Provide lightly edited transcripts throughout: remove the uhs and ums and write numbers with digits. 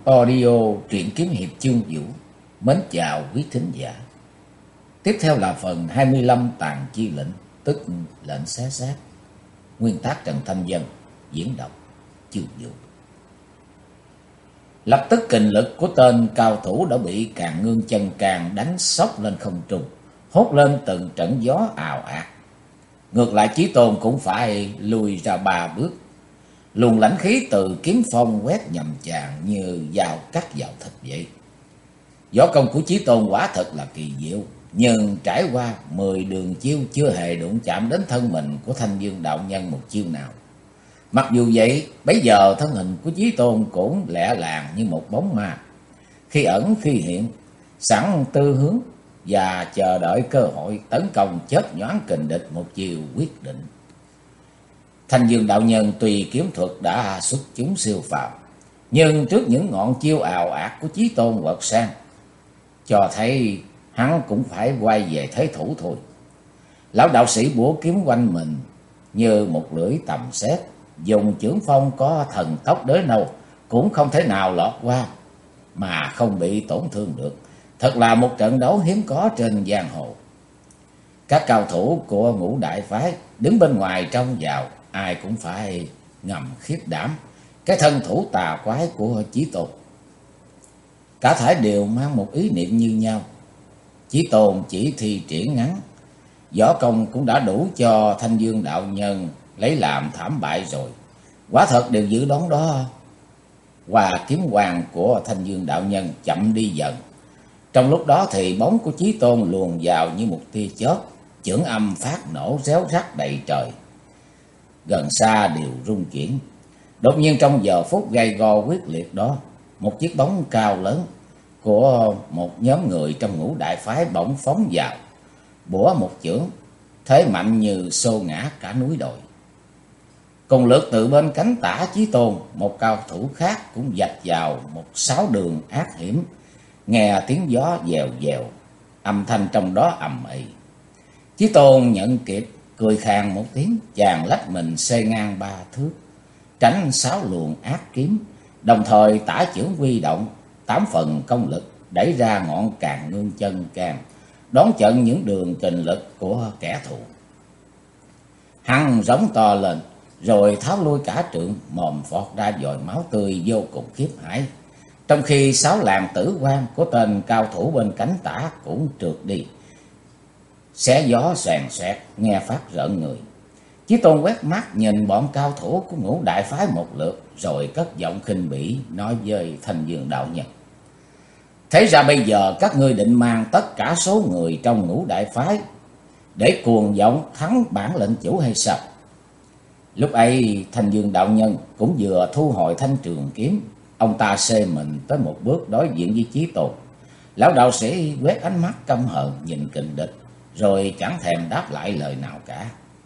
Audio truyện kiếm hiệp chương vũ. Mến chào quý thính giả. Tiếp theo là phần 25 tàn chi lệnh, tức lệnh xé xác. Nguyên tác Trần Thanh Dân, diễn đọc chương vũ. Lập tức kình lực của tên cao thủ đã bị Càn Ngương chân càng đánh sốc lên không trung, hốt lên từng trận gió ào ạt. Ngược lại Chí Tôn cũng phải lùi ra 3 bước. Luồng lãnh khí từ kiếm phong quét nhầm chàng như dao cắt vào thịt vậy. Võ công của Chí Tôn quả thật là kỳ diệu, nhưng trải qua 10 đường chiêu chưa hề đụng chạm đến thân mình của Thanh Dương đạo nhân một chiêu nào. Mặc dù vậy, bấy giờ thân hình của Chí Tôn cũng lẻ làng như một bóng ma, khi ẩn khi hiện, sẵn tư hướng và chờ đợi cơ hội tấn công chớp nhoáng kình địch một chiều quyết định. Thanh Dương đạo nhân tùy kiếm thuật đã xuất chúng siêu phàm, nhưng trước những ngọn chiêu ào ạt của Chí Tôn quật sang, cho thấy hắn cũng phải quay về thế thủ thôi. Lão đạo sĩ bủa kiếm quanh mình như một lưỡi tầm sét, dùng chưởng phong có thần tốc đới nâu cũng không thể nào lọt qua mà không bị tổn thương được. Thật là một trận đấu hiếm có trên giang hồ. Các cao thủ của Ngũ Đại phái đứng bên ngoài trông vào, ai cũng phải ngầm khiếp đảm cái thân thủ tà quái của Chí Tôn. Cả thảy đều mang một ý niệm như nhau. Chí Tôn chỉ thi triển ngắn, võ công cũng đã đủ cho Thanh Dương đạo nhân lấy làm thảm bại rồi. Quả thật đều dự đoán đó. Và kiếm hoàng của Thanh Dương đạo nhân chậm đi dần. Trong lúc đó thì bóng của Chí Tôn luồn vào như một tia chớp, chưởng âm phát nổ réo rắt đầy trời. Gần xa đều rung chuyển. Đột nhiên trong giờ phút gay go quyết liệt đó, một chiếc bóng cao lớn của một nhóm người trong Ngũ Đại phái bỗng phóng vào, bủa một chưởng, thế mạnh như xô ngã cả núi đồi. Cùng lượt từ bên cánh tả Chí Tôn, một cao thủ khác cũng vạch vào một 6 đường ác hiểm, nghe tiếng gió dèo dèo, âm thanh trong đó ầm ĩ. Chí Tôn nhận kịp, cười khàn một tiếng, chàng lách mình xê ngang 3 thước, tránh 6 luồng ác kiếm, đồng thời tả chưởng huy động 8 phần công lực, đẩy ra ngọn Càn Ngương chân can, đón trận những đường kình lực của kẻ thù. Hắn giống to lên, rồi tháo lui cả trượng, mồm phọt ra dòi máu tươi vô cùng khiếp hãi. Trong khi 6 làn tử quang của tên cao thủ bên cánh tả cũng trượt đi, xé gió xoèn xoẹt, nghe phát rợn người. Chí Tôn quét mắt nhìn bọn cao thủ của Ngũ Đại phái một lượt, rồi cất giọng khinh bỉ nói với Thanh Dương đạo nhân: thế ra bây giờ các ngươi định mang tất cả số người trong Ngũ Đại phái để cuồng vọng thắng bản lệnh chủ hay sao? Lúc ấy Thanh Dương đạo nhân cũng vừa thu hồi thanh trường kiếm, ông ta xê mình tới một bước đối diện với Chí Tôn. Lão đạo sĩ quét ánh mắt căm hờn nhìn kình địch, rồi chẳng thèm đáp lại lời nào cả.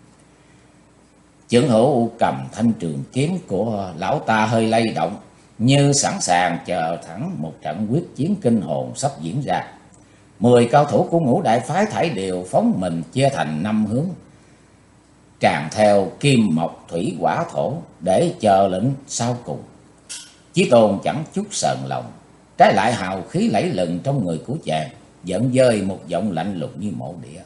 Chưởng hữu cầm thanh trường kiếm của lão ta hơi lay động, như sẵn sàng chờ thẳng một trận quyết chiến kinh hồn sắp diễn ra. 10 cao thủ của Ngũ Đại phái thảy đều phóng mình chia thành 5 hướng, tràn theo kim mộc thủy hỏa thổ để chờ lệnh sau cùng. Chí Tôn chẳng chút sờn lòng, trái lại hào khí lẫy lừng trong người của chàng, giận dơi một giọng lạnh lùng như mộ địa: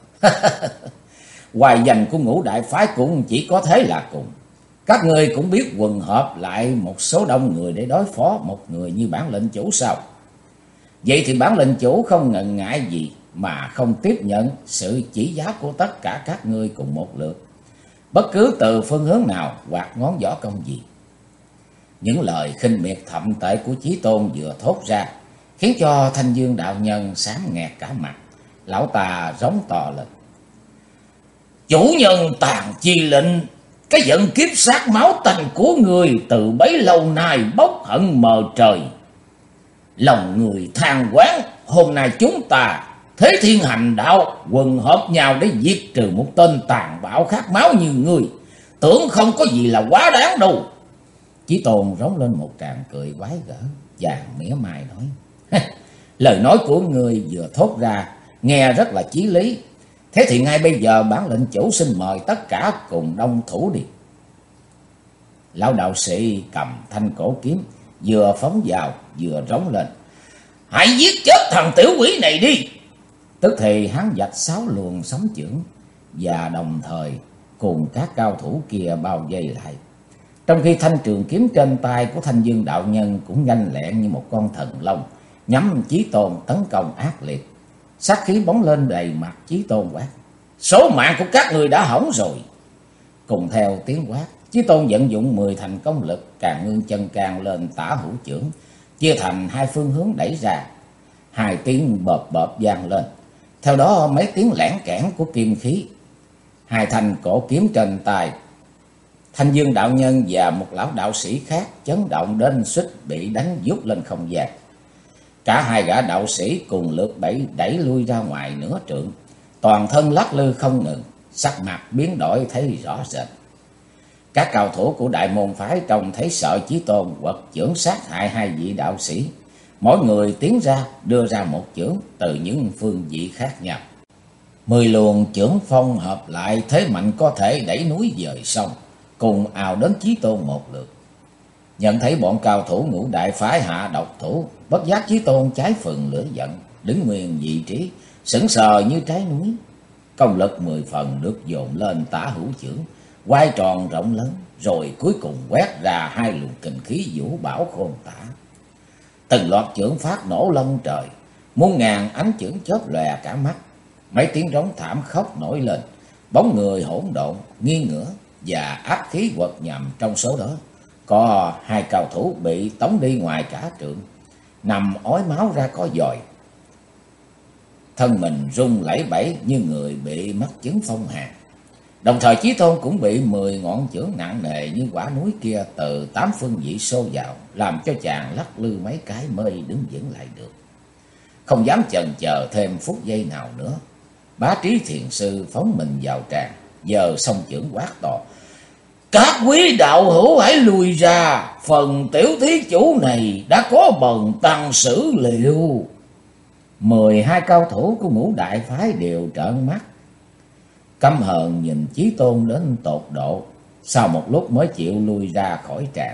hoài danh của Ngũ Đại phái cũng chỉ có thế là cùng. Các ngươi cũng biết quần hợp lại một số đông người để đối phó một người như bản lệnh chủ sao? Vậy thì bản lệnh chủ không ngần ngại gì mà không tiếp nhận sự chỉ giáo của tất cả các ngươi cùng một lượt, bất cứ từ phương hướng nào hoặc ngón võ công gì. Những lời khinh miệt thậm tệ của Chí Tôn vừa thốt ra khiến cho Thanh Dương đạo nhân xám nghẹt cả mặt. Lão ta rống to lên: chủ nhân tàn chi lệnh, cái giận kiếp sát máu tanh của người từ bấy lâu nay bốc hận mờ trời. Lòng người than quán, hôm nay chúng ta thế thiên hành đạo, quần hợp nhau để giết trừ một tên tàn bạo khát máu như người, tưởng không có gì là quá đáng đâu. Chí Tôn rống lên một tràng cười quái gở, chàng mỉa mai nói: lời nói của người vừa thốt ra nghe rất là chí lý. Thế thì ngay bây giờ bản lệnh chủ xin mời tất cả cùng đông thủ đi. Lão đạo sĩ cầm thanh cổ kiếm, vừa phóng vào vừa rống lên: "Hãy giết chết thằng tiểu quỷ này đi!" Tức thì hắn vạch 6 luồng sóng chưởng và đồng thời cùng các cao thủ kia bao vây lại. Trong khi thanh trường kiếm trên tay của Thanh Dương đạo nhân cũng nhanh lẹn như một con thần long, nhắm Chí Tôn tấn công ác liệt. Sát khí bóng lên đầy mặt Chí Tôn quát: "Số mạng của các người đã hỏng rồi!" Cùng theo tiếng quát, Chí Tôn vận dụng 10 thành công lực, Càn Ngưng Chân Can lên tả hữu chưởng, chia thành 2 phương hướng đẩy ra. 2 tiếng bợp bợp vang lên, theo đó mấy tiếng lẻn kẽn của kim khí. 2 thanh cổ kiếm trên tay Thanh Dương đạo nhân và một lão đạo sĩ khác chấn động đến suýt bị đánh vút lên không gian. Cả 2 gã đạo sĩ cùng lượt đẩy lui ra ngoài nửa trượng, toàn thân lắc lư không ngừng, sắc mặt biến đổi thấy rõ rệt. Các cao thủ của đại môn phái trông thấy sợ Chí Tôn quật chưởng sát hại 2 vị đạo sĩ, mỗi người tiến ra đưa ra một chưởng từ những phương vị khác nhau. 10 luồng chưởng phong hợp lại, thế mạnh có thể đẩy núi dời sông, cùng ào đến Chí Tôn một lượt. Nhận thấy bọn cao thủ Ngũ Đại phái hạ độc thủ, bất giác Chí Tôn cháy phần lửa giận, đứng nguyên vị trí, sững sờ như trái núi. Công lực 10 phần được dồn lên tả hữu chưởng, quay tròn rộng lớn, rồi cuối cùng quét ra 2 luồng kình khí vũ bão khôn tả. Từng loạt chưởng phát nổ lông trời, muôn ngàn ánh chưởng chớp lòe cả mắt. Mấy tiếng rống thảm khóc nổi lên, bóng người hỗn độn nghiêng ngửa và áp khí quật nhằm. Trong số đó có 2 cao thủ bị tống đi ngoài cả trượng, nằm ói máu ra có dòi, thân mình rung lẩy bẩy như người bị mắc chứng phong hàn. Đồng thời Chí Tôn cũng bị 10 ngọn chưởng nặng nề như quả núi kia từ 8 phương vị xô vào, làm cho chàng lắc lư mấy cái mới đứng vững lại được. Không dám chần chờ thêm phút giây nào nữa, Bá Trí Thiền Sư phóng mình vào tràng, giơ song chưởng quát to: "Các quý đạo hữu hãy lùi ra, phần tiểu thí chủ này đã có bần tăng xử liệu." 12 cao thủ của Ngũ Đại phái đều trợn mắt, căm hờn nhìn Chí Tôn đến tột độ, sau một lúc mới chịu lui ra khỏi tràng.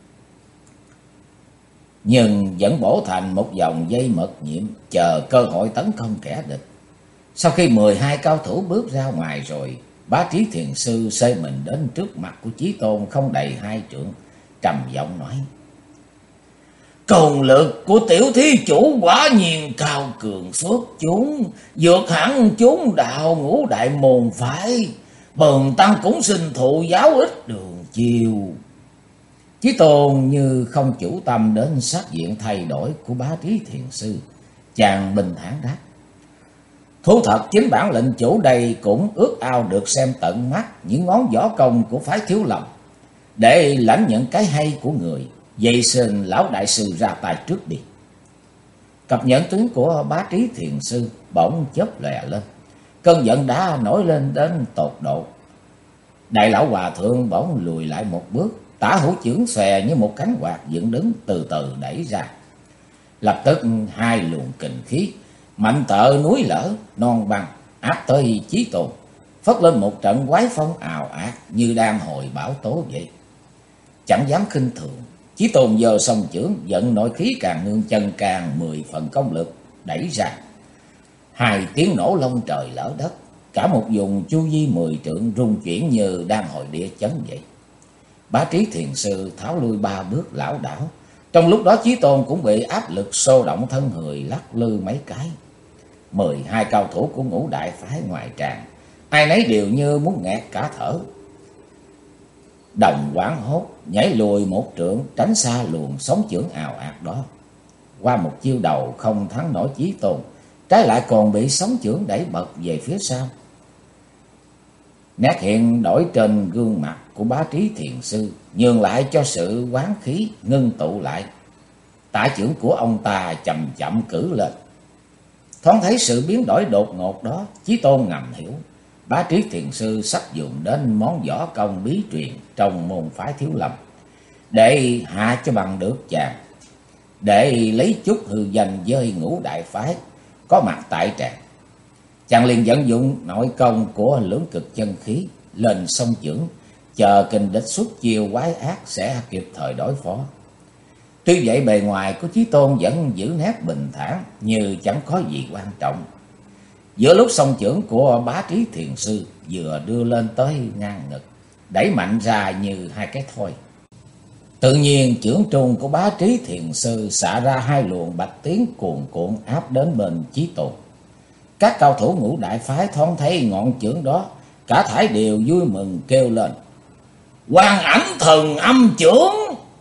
Nhưng vẫn bổ thành một vòng dây mật nhiệm, chờ cơ hội tấn công kẻ địch. Sau khi 12 cao thủ bước ra ngoài rồi, Bá Trí Thiền Sư xơi mình đến trước mặt của Chí Tôn không đầy 2 trượng, trầm giọng nói: "Công lực của tiểu thí chủ quả nhiên cao cường xuất chúng, vượt hẳn chúng đạo Ngũ Đại môn phái. Bần tăng cũng xin thụ giáo ít đường chiều." Chí Tôn như không chủ tâm đến sắc diện thay đổi của Bá Trí Thiền Sư, chàng bình thản đáp: "Thú thật chính bản lệnh chủ đây cũng ước ao được xem tận mắt những ngón võ công của phái Thiếu Lâm, để lãnh nhận cái hay của người. Vậy xin lão đại sư ra tay trước đi." Cặp nhẫn tướng của Bá Trí Thiền Sư bỗng chớp lòe lên, cơn giận đã nổi lên đến tột độ. Đại lão hòa thượng bỗng lùi lại một bước, tả hữu chưởng xòe như một cánh quạt dựng đứng, từ từ đẩy ra. Lập tức 2 luồng kình khí mạnh tợ núi lở non băng áp tới Chí Tôn, phất lên một trận quái phong ào ạt như đang hồi bão tố vậy. Chẳng dám khinh thường, Chí Tôn giơ song chưởng vận nội khí Càn Ngưng Chân Can 10 phần công lực đẩy ra. 2 tiếng nổ long trời lở đất, cả một vùng chu vi 10 trượng rung chuyển như đang hồi địa chấn vậy. Bá Trí Thiền Sư tháo lui 3 bước lảo đảo. Trong lúc đó Chí Tôn cũng bị áp lực xô động thân người lắc lư mấy cái. 12 cao thủ của Ngũ Đại phái ngoài tràng, ai nấy đều như muốn nghẹt cả thở. Đồng hoảng hốt nhảy lùi 1 trượng, tránh xa luồng sóng chưởng ào ạt đó. Qua một chiêu đầu không thắng nổi Chí Tôn, trái lại còn bị sóng chưởng đẩy bật về phía sau. Nét hiện đổi trên gương mặt của Bá Trí Thiền Sư nhường lại cho sự quán khí ngưng tụ lại. Tả chưởng của ông ta chậm chậm cử lên. Thoáng thấy sự biến đổi đột ngột đó, Chí Tôn ngầm hiểu Bá Trí Thiền Sư sắp dùng đến món võ công bí truyền trong môn phái Thiếu Lâm để hạ cho bằng được chàng, để lấy chút hư danh với Ngũ Đại phái có mặt tại tràng. Chàng liền vận dụng nội công của lưỡng cực chân khí lên song chưởng, chờ kình địch xuất chiêu quái ác sẽ kịp thời đối phó. Tuy vậy bề ngoài của Chí Tôn vẫn giữ nét bình thản như chẳng có gì quan trọng. Giữa lúc song chưởng của Bá Trí Thiền Sư vừa đưa lên tới ngang ngực, đẩy mạnh ra như hai cái thoi. Tự nhiên chưởng trung của Bá Trí Thiền Sư xả ra hai luồng bạch tiến cuồn cuộn áp đến bên Chí Tôn. Các cao thủ ngũ đại phái thoáng thấy ngọn chưởng đó, cả thảy đều vui mừng kêu lên: Quang Ảnh Thần Âm Chưởng!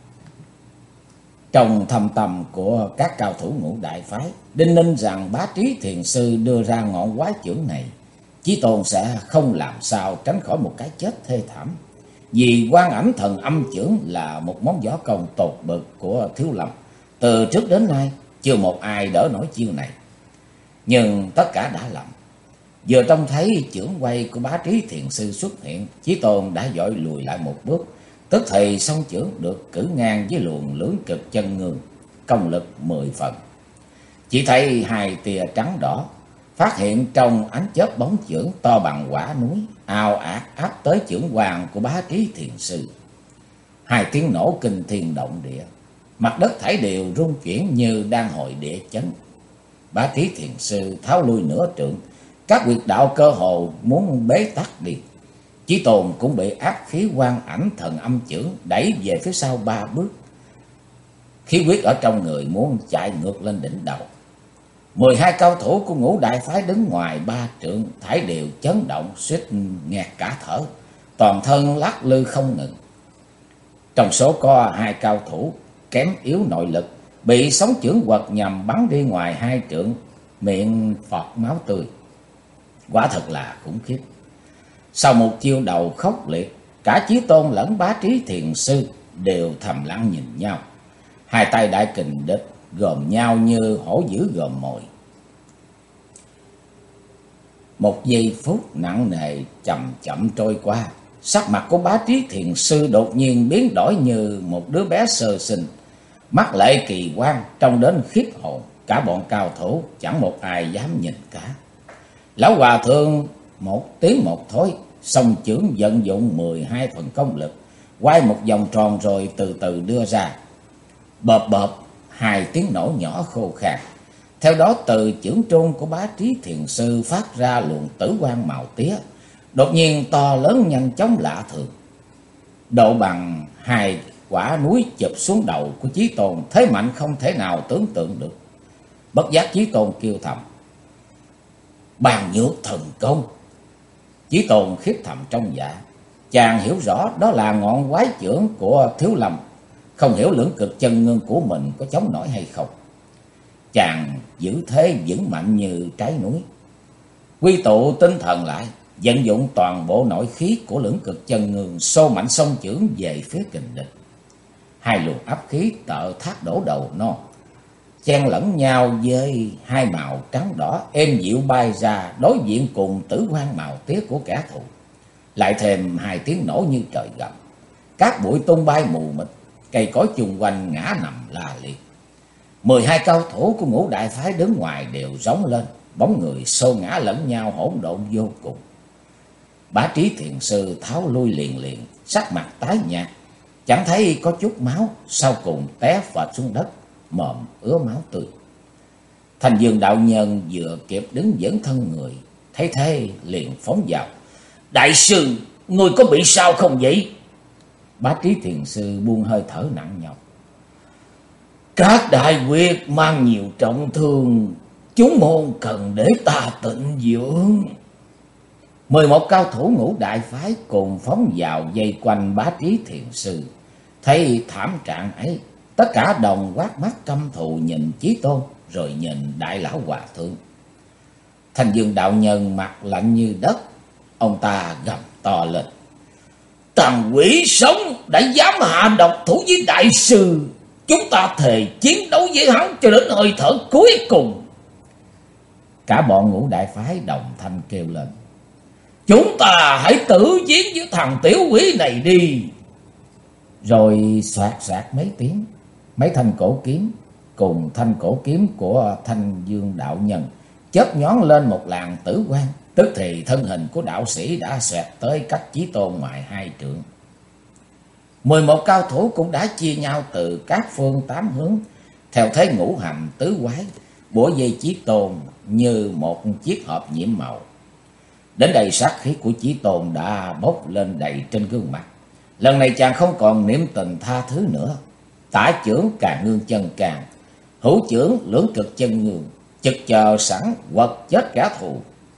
Trong thâm tâm của các cao thủ ngũ đại phái đinh ninh rằng Bá Trí Thiền Sư đưa ra ngọn quái chưởng này, Chí Tôn sẽ không làm sao tránh khỏi một cái chết thê thảm. Vì Quang Ảnh Thần Âm Chưởng là một món võ công tột bậc của Thiếu Lâm, từ trước đến nay chưa một ai đỡ nổi chiêu này. Nhưng tất cả đã lầm. Vừa trông thấy chưởng quay của Bá Trí Thiền Sư xuất hiện, Chí Tôn đã vội lùi lại một bước, tức thì song chưởng được cử ngang với luồng lưỡng cực chân ngương, công lực 10 phần. Chỉ thấy hai tia trắng đỏ phát hiện trong ánh chớp bóng chưởng to bằng quả núi, ào ạt áp tới chưởng hoàng của Bá Trí Thiền Sư. Hai tiếng nổ kinh thiên động địa, mặt đất thảy đều rung chuyển như đang hồi địa chấn. Bá Trí Thiền Sư tháo lui nửa trượng, các huyệt đạo cơ hồ muốn bế tắc đi. Chí Tôn cũng bị áp khí Quang Ảnh Thần Âm Chưởng đẩy về phía sau 3 bước. Khí huyết ở trong người muốn chạy ngược lên đỉnh đầu. 12 cao thủ của ngũ đại phái đứng ngoài 3 trượng thảy đều chấn động, suýt nghẹt cả thở, toàn thân lắc lư không ngừng. Trong số có 2 cao thủ kém yếu nội lực, bị sóng chưởng quật nhằm bắn đi ngoài 2 trượng, miệng phọt máu tươi. Quả thật là khủng khiếp. Sau một chiêu đầu khốc liệt, cả Chí Tôn lẫn Bá Trí Thiền Sư đều thầm lặng nhìn nhau. Hai tay đại kình địch gồm nhau như hổ dữ gồm mồi. Một giây phút nặng nề chậm chậm trôi qua, sắc mặt của Bá Trí Thiền Sư đột nhiên biến đổi như một đứa bé sơ sinh, mắt lệ kỳ quan trông đến khiếp hồn. Cả bọn cao thủ chẳng một ai dám nhìn cả. Lão hòa thượng một tiếng một thối, song chưởng vận dụng 12 phần công lực, quay một vòng tròn rồi từ từ đưa ra. Bợp bợp, 2 tiếng nổ nhỏ khô khan. Theo đó từ chưởng trung của Bá Trí Thiền Sư phát ra luồng tử quang màu tía, đột nhiên to lớn nhanh chóng lạ thường, độ bằng 2 quả núi chụp xuống đầu của Chí Tôn, thế mạnh không thể nào tưởng tượng được. Bất giác Chí Tôn kêu thầm: Bàn Nhược Thần Công! Chí Tôn khiếp thầm trong dạ. Chàng hiểu rõ đó là ngọn quái chưởng của Thiếu Lâm, không hiểu lưỡng cực chân ngưng của mình có chống nổi hay không. Chàng giữ thế vững mạnh như trái núi, quy tụ tinh thần lại, vận dụng toàn bộ nội khí của lưỡng cực chân ngưng, xô mạnh song chưởng về phía kình địch. 2 luồng áp khí tợ thác đổ đầu non, chen lẫn nhau với 2 màu trắng đỏ êm dịu bay ra đối diện cùng tử quang màu tía của kẻ thù. Lại thêm 2 tiếng nổ như trời gầm, các bụi tung bay mù mịt, cây cối chung quanh ngã nằm la liệt. 12 cao thủ của ngũ đại phái đứng ngoài đều rống lên, bóng người xô ngã lẫn nhau hỗn độn vô cùng. Bá Trí Thiền Sư tháo lui liền liền, sắc mặt tái nhợt, chẳng thấy có chút máu, sau cùng té phệt xuống đất, mồm ứa máu tươi. Thành Dương đạo nhân vừa kịp đứng vững thân người, thấy thế liền phóng vào: Đại sư, người có bị sao không vậy? Bá Trí Thiền Sư buông hơi thở nặng nhọc: Các đại huyệt mang nhiều trọng thương, chúng môn cần để ta tịnh dưỡng. 11 cao thủ ngũ đại phái cùng phóng vào vây quanh Bá Trí Thiền Sư. Thấy thảm trạng ấy, tất cả đồng quát mắt căm thù nhìn Chí Tôn, rồi nhìn đại lão hòa thượng. Thành Dương đạo nhân mặt lạnh như đất, ông ta gầm to lên: Thằng quỷ sống đã dám hạ độc thủ với đại sư, chúng ta thề chiến đấu với hắn cho đến hơi thở cuối cùng. Cả bọn ngũ đại phái đồng thanh kêu lên: Chúng ta hãy tử chiến với thằng tiểu quỷ này đi. Rồi xoạt xoạt mấy tiếng, mấy thanh cổ kiếm cùng thanh cổ kiếm của Thanh Dương đạo nhân chớp nhón lên một làn tử quang, tức thì thân hình của đạo sĩ đã xoẹt tới cách Chí Tôn ngoài 2 trượng. 11 cao thủ cũng đã chia nhau từ các phương tám hướng, theo thế ngũ hành tứ quái, bủa vây Chí Tôn như một chiếc hộp nhiễm màu. Đến đây sát khí của Chí Tôn đã bốc lên đầy trên gương mặt. Lần này chàng không còn niệm tình tha thứ nữa. Tả chưởng Càn Ngương Chân Càn, hữu chưởng Lưỡng Cực Chân Ngương, chực chờ sẵn quật chết kẻ thù.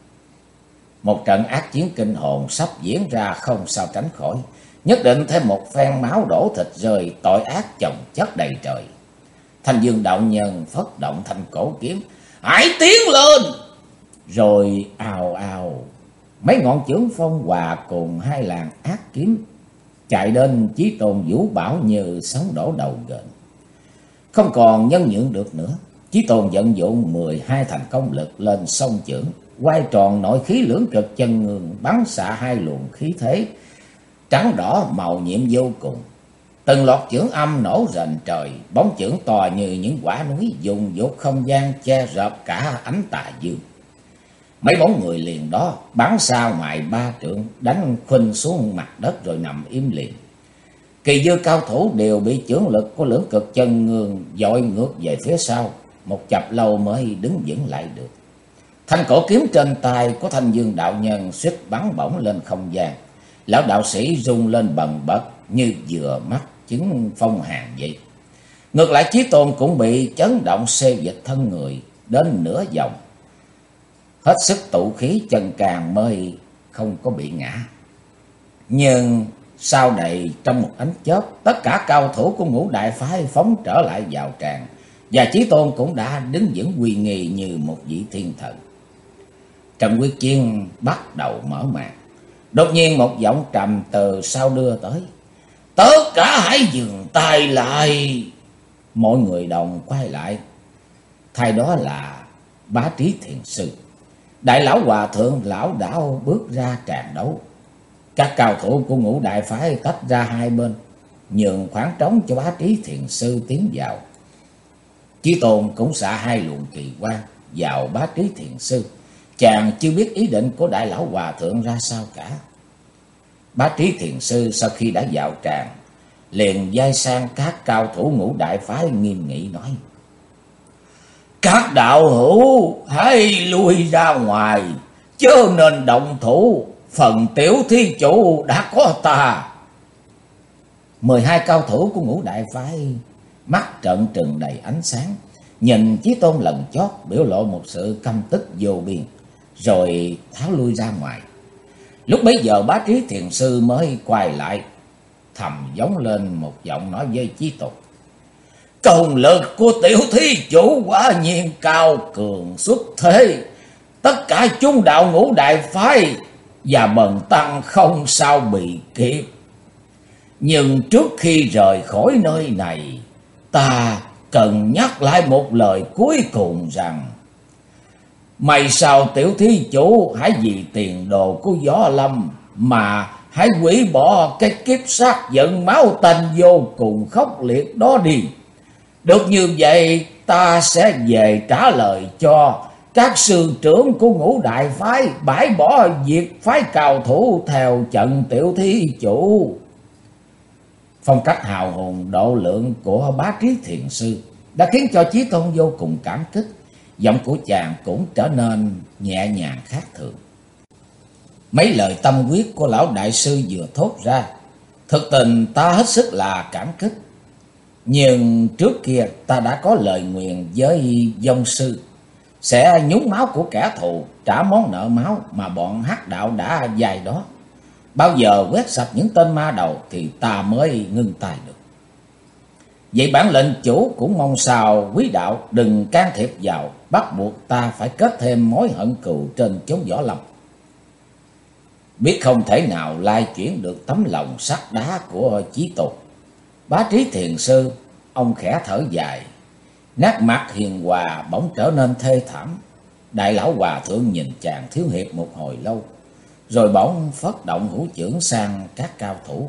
Một trận ác chiến kinh hồn sắp diễn ra không sao tránh khỏi. Nhất định thêm một phen máu đổ thịt rơi, tội ác chồng chất đầy trời. Thanh Dương đạo nhân phất động thanh cổ kiếm, hãy tiến lên. Rồi ào ào, mấy ngọn chưởng phong hòa cùng hai làn ác kiếm chạy đến Chí Tôn vũ bảo như sóng đổ đầu gền. Không còn nhân nhượng được nữa, Chí Tôn vận dụng 12 thành công lực lên song chưởng, quay tròn nội khí Lưỡng Cực Chân Ngương, bắn xạ hai luồng khí thế trắng đỏ màu nhiệm vô cùng. Từng loạt chưởng âm nổ rền trời, bóng chưởng to như những quả núi, dùng dột không gian che rợp cả ánh tà dương. Mấy bóng người liền đó bắn xa ngoài 3 trượng, đánh khuynh xuống mặt đất rồi nằm im liền. Kỳ dư cao thủ đều bị chưởng lực của Lưỡng Cực Chân Ngương dội ngược về phía sau, một chập lâu mới đứng vững lại được. Thanh cổ kiếm trên tay của Thanh Dương đạo nhân suýt bắn bổng lên không gian. Lão đạo sĩ rung lên bần bật như vừa mắc chứng phong hàn vậy. Ngược lại Chí Tôn cũng bị chấn động xê dịch thân người đến nửa vòng, hết sức tụ khí chân càng mới không có bị ngã. Nhưng sau này trong một ánh chớp, tất cả cao thủ của Ngũ Đại phái phóng trở lại vào tràng, và Chí Tôn cũng đã đứng vững uy nghi như một vị thiên thần. Trận quyết chiến bắt đầu mở màn. Đột nhiên một giọng trầm từ sau đưa tới, tất cả hãy dừng tay lại. Mọi người đồng quay lại, thay đó là Bá Trí Thiền Sư. Đại lão hòa thượng lão đảo bước ra tràng đấu. Các cao thủ của Ngũ Đại phái tách ra hai bên, nhường khoảng trống cho Bá Trí Thiền Sư tiến vào. Chí Tôn cũng xạ hai luồng kỳ quang vào Bá Trí Thiền Sư. Chàng chưa biết ý định của đại lão hòa thượng ra sao cả. Bá Trí Thiền Sư sau khi đã vào tràng, liền vai sang các cao thủ Ngũ Đại phái nghiêm nghị nói, các đạo hữu hãy lui ra ngoài, chớ nên động thủ, phần tiểu thí chủ đã có ta. 12 cao thủ của Ngũ Đại phái mắt trợn trừng đầy ánh sáng, nhìn Chí Tôn lần chót biểu lộ một sự căm tức vô biên, rồi tháo lui ra ngoài. Lúc bấy giờ Bá Trí Thiền Sư mới quay lại, thầm giống lên một giọng nói với Chí Tôn, công lực của tiểu thí chủ quả nhiên cao cường xuất thế, tất cả chúng đạo Ngũ Đại phái và bần tăng không sao bị kịp. Nhưng trước khi rời khỏi nơi này, ta cần nhắc lại một lời cuối cùng rằng, may sao tiểu thí chủ hãy vì tiền đồ của Võ Lâm mà hãy hủy bỏ cái kiếp sát giận máu tanh vô cùng khốc liệt đó đi. Được như vậy, ta sẽ về trả lời cho các sư trưởng của Ngũ Đại phái bãi bỏ việc phái cao thủ theo trận tiểu thí chủ. Phong cách hào hùng độ lượng của Bá Trí Thiền Sư đã khiến cho Chí Tôn vô cùng cảm kích. Giọng của chàng cũng trở nên nhẹ nhàng khác thường. Mấy lời tâm quyết của lão đại sư vừa thốt ra, thực tình ta hết sức là cảm kích. Nhưng trước kia ta đã có lời nguyền với Vong sư, sẽ nhúng máu của kẻ thù, trả món nợ máu mà bọn hắc đạo đã dày đó. Bao giờ quét sạch những tên ma đầu thì ta mới ngưng tay được. Vậy bản lệnh chủ cũng mong sao quý đạo đừng can thiệp vào, bắt buộc ta phải kết thêm mối hận cừu trên chốn Võ Lâm. Biết không thể nào lai chuyển được tấm lòng sắt đá của Chí Tôn, Bá Trí Thiền Sư ông khẽ thở dài, nét mặt hiền hòa bỗng trở nên thê thảm. Đại lão hòa thượng nhìn chàng thiếu hiệp một hồi lâu, rồi bỗng phất động hữu chưởng sang các cao thủ.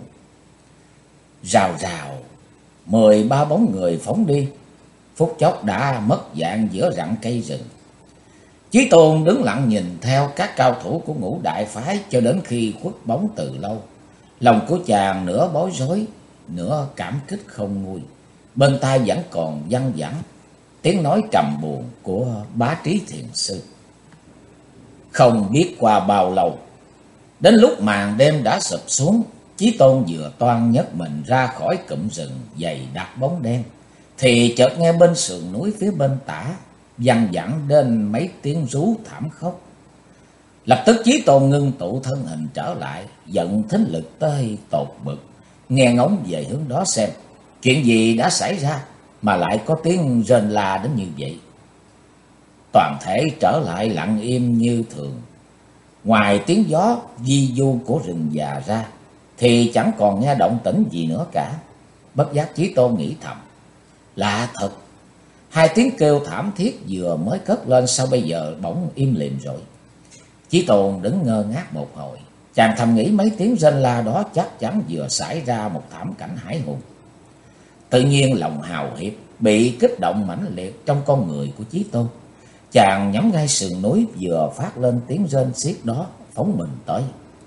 Rào rào, 13 bóng người phóng đi, phút chốc đã mất dạng giữa rặng cây rừng. Chí Tôn đứng lặng nhìn theo các cao thủ của Ngũ Đại phái cho đến khi khuất bóng từ lâu. Lòng của chàng nửa bối rối, nửa cảm kích không nguôi. Bên tai vẫn còn văng vẳng tiếng nói trầm buồn của Bá Trí thiền sư. Không biết qua bao lâu, đến lúc màn đêm đã sụp xuống, Chí Tôn vừa toan nhấc mình ra khỏi cụm rừng dày đặc bóng đen, thì chợt nghe bên sườn núi phía bên tả văng vẳng đến mấy tiếng rú thảm khốc. Lập tức Chí Tôn ngưng tụ thân hình trở lại, vận thính lực tới tột bực, nghe ngóng về hướng đó xem chuyện gì đã xảy ra mà lại có tiếng rên la đến như vậy. Toàn thể trở lại lặng im như thường, ngoài tiếng gió vi vu của rừng già ra thì chẳng còn nghe động tĩnh gì nữa cả. Bất giác Chí Tôn nghĩ thầm, lạ thật, hai tiếng kêu thảm thiết vừa mới cất lên sao bây giờ bỗng im lìm rồi. Chí Tôn đứng ngơ ngác một hồi, chàng thầm nghĩ mấy tiếng rên la đó chắc chắn vừa xảy ra một thảm cảnh hãi hùng. Tự nhiên lòng hào hiệp bị kích động mãnh liệt trong con người của Chí Tôn. Chàng nhắm ngay sườn núi vừa phát lên tiếng rên xiết đó, phóng mình tới.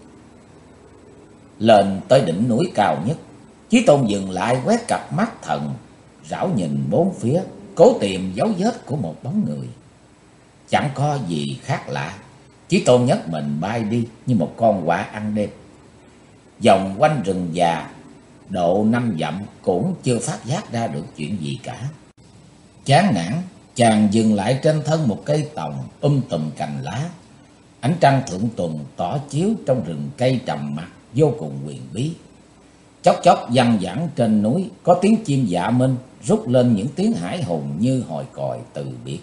Lên tới đỉnh núi cao nhất, Chí Tôn dừng lại quét cặp mắt thần, rảo nhìn bốn phía, cố tìm dấu vết của một bóng người. Chẳng có gì khác lạ, Chí Tôn nhấc mình bay đi như một con quạ ăn đêm. Vòng quanh rừng già độ 5 dặm cũng chưa phát giác ra được chuyện gì cả. Chán nản, chàng dừng lại trên thân một cây tòng tùm cành lá. Ánh trăng thượng tuần tỏ chiếu trong rừng cây trầm mặc vô cùng huyền bí. Chốc chốc văng vẳng trên núi có tiếng chim dạ minh rút lên những tiếng hãi hùng như hồi còi từ biệt.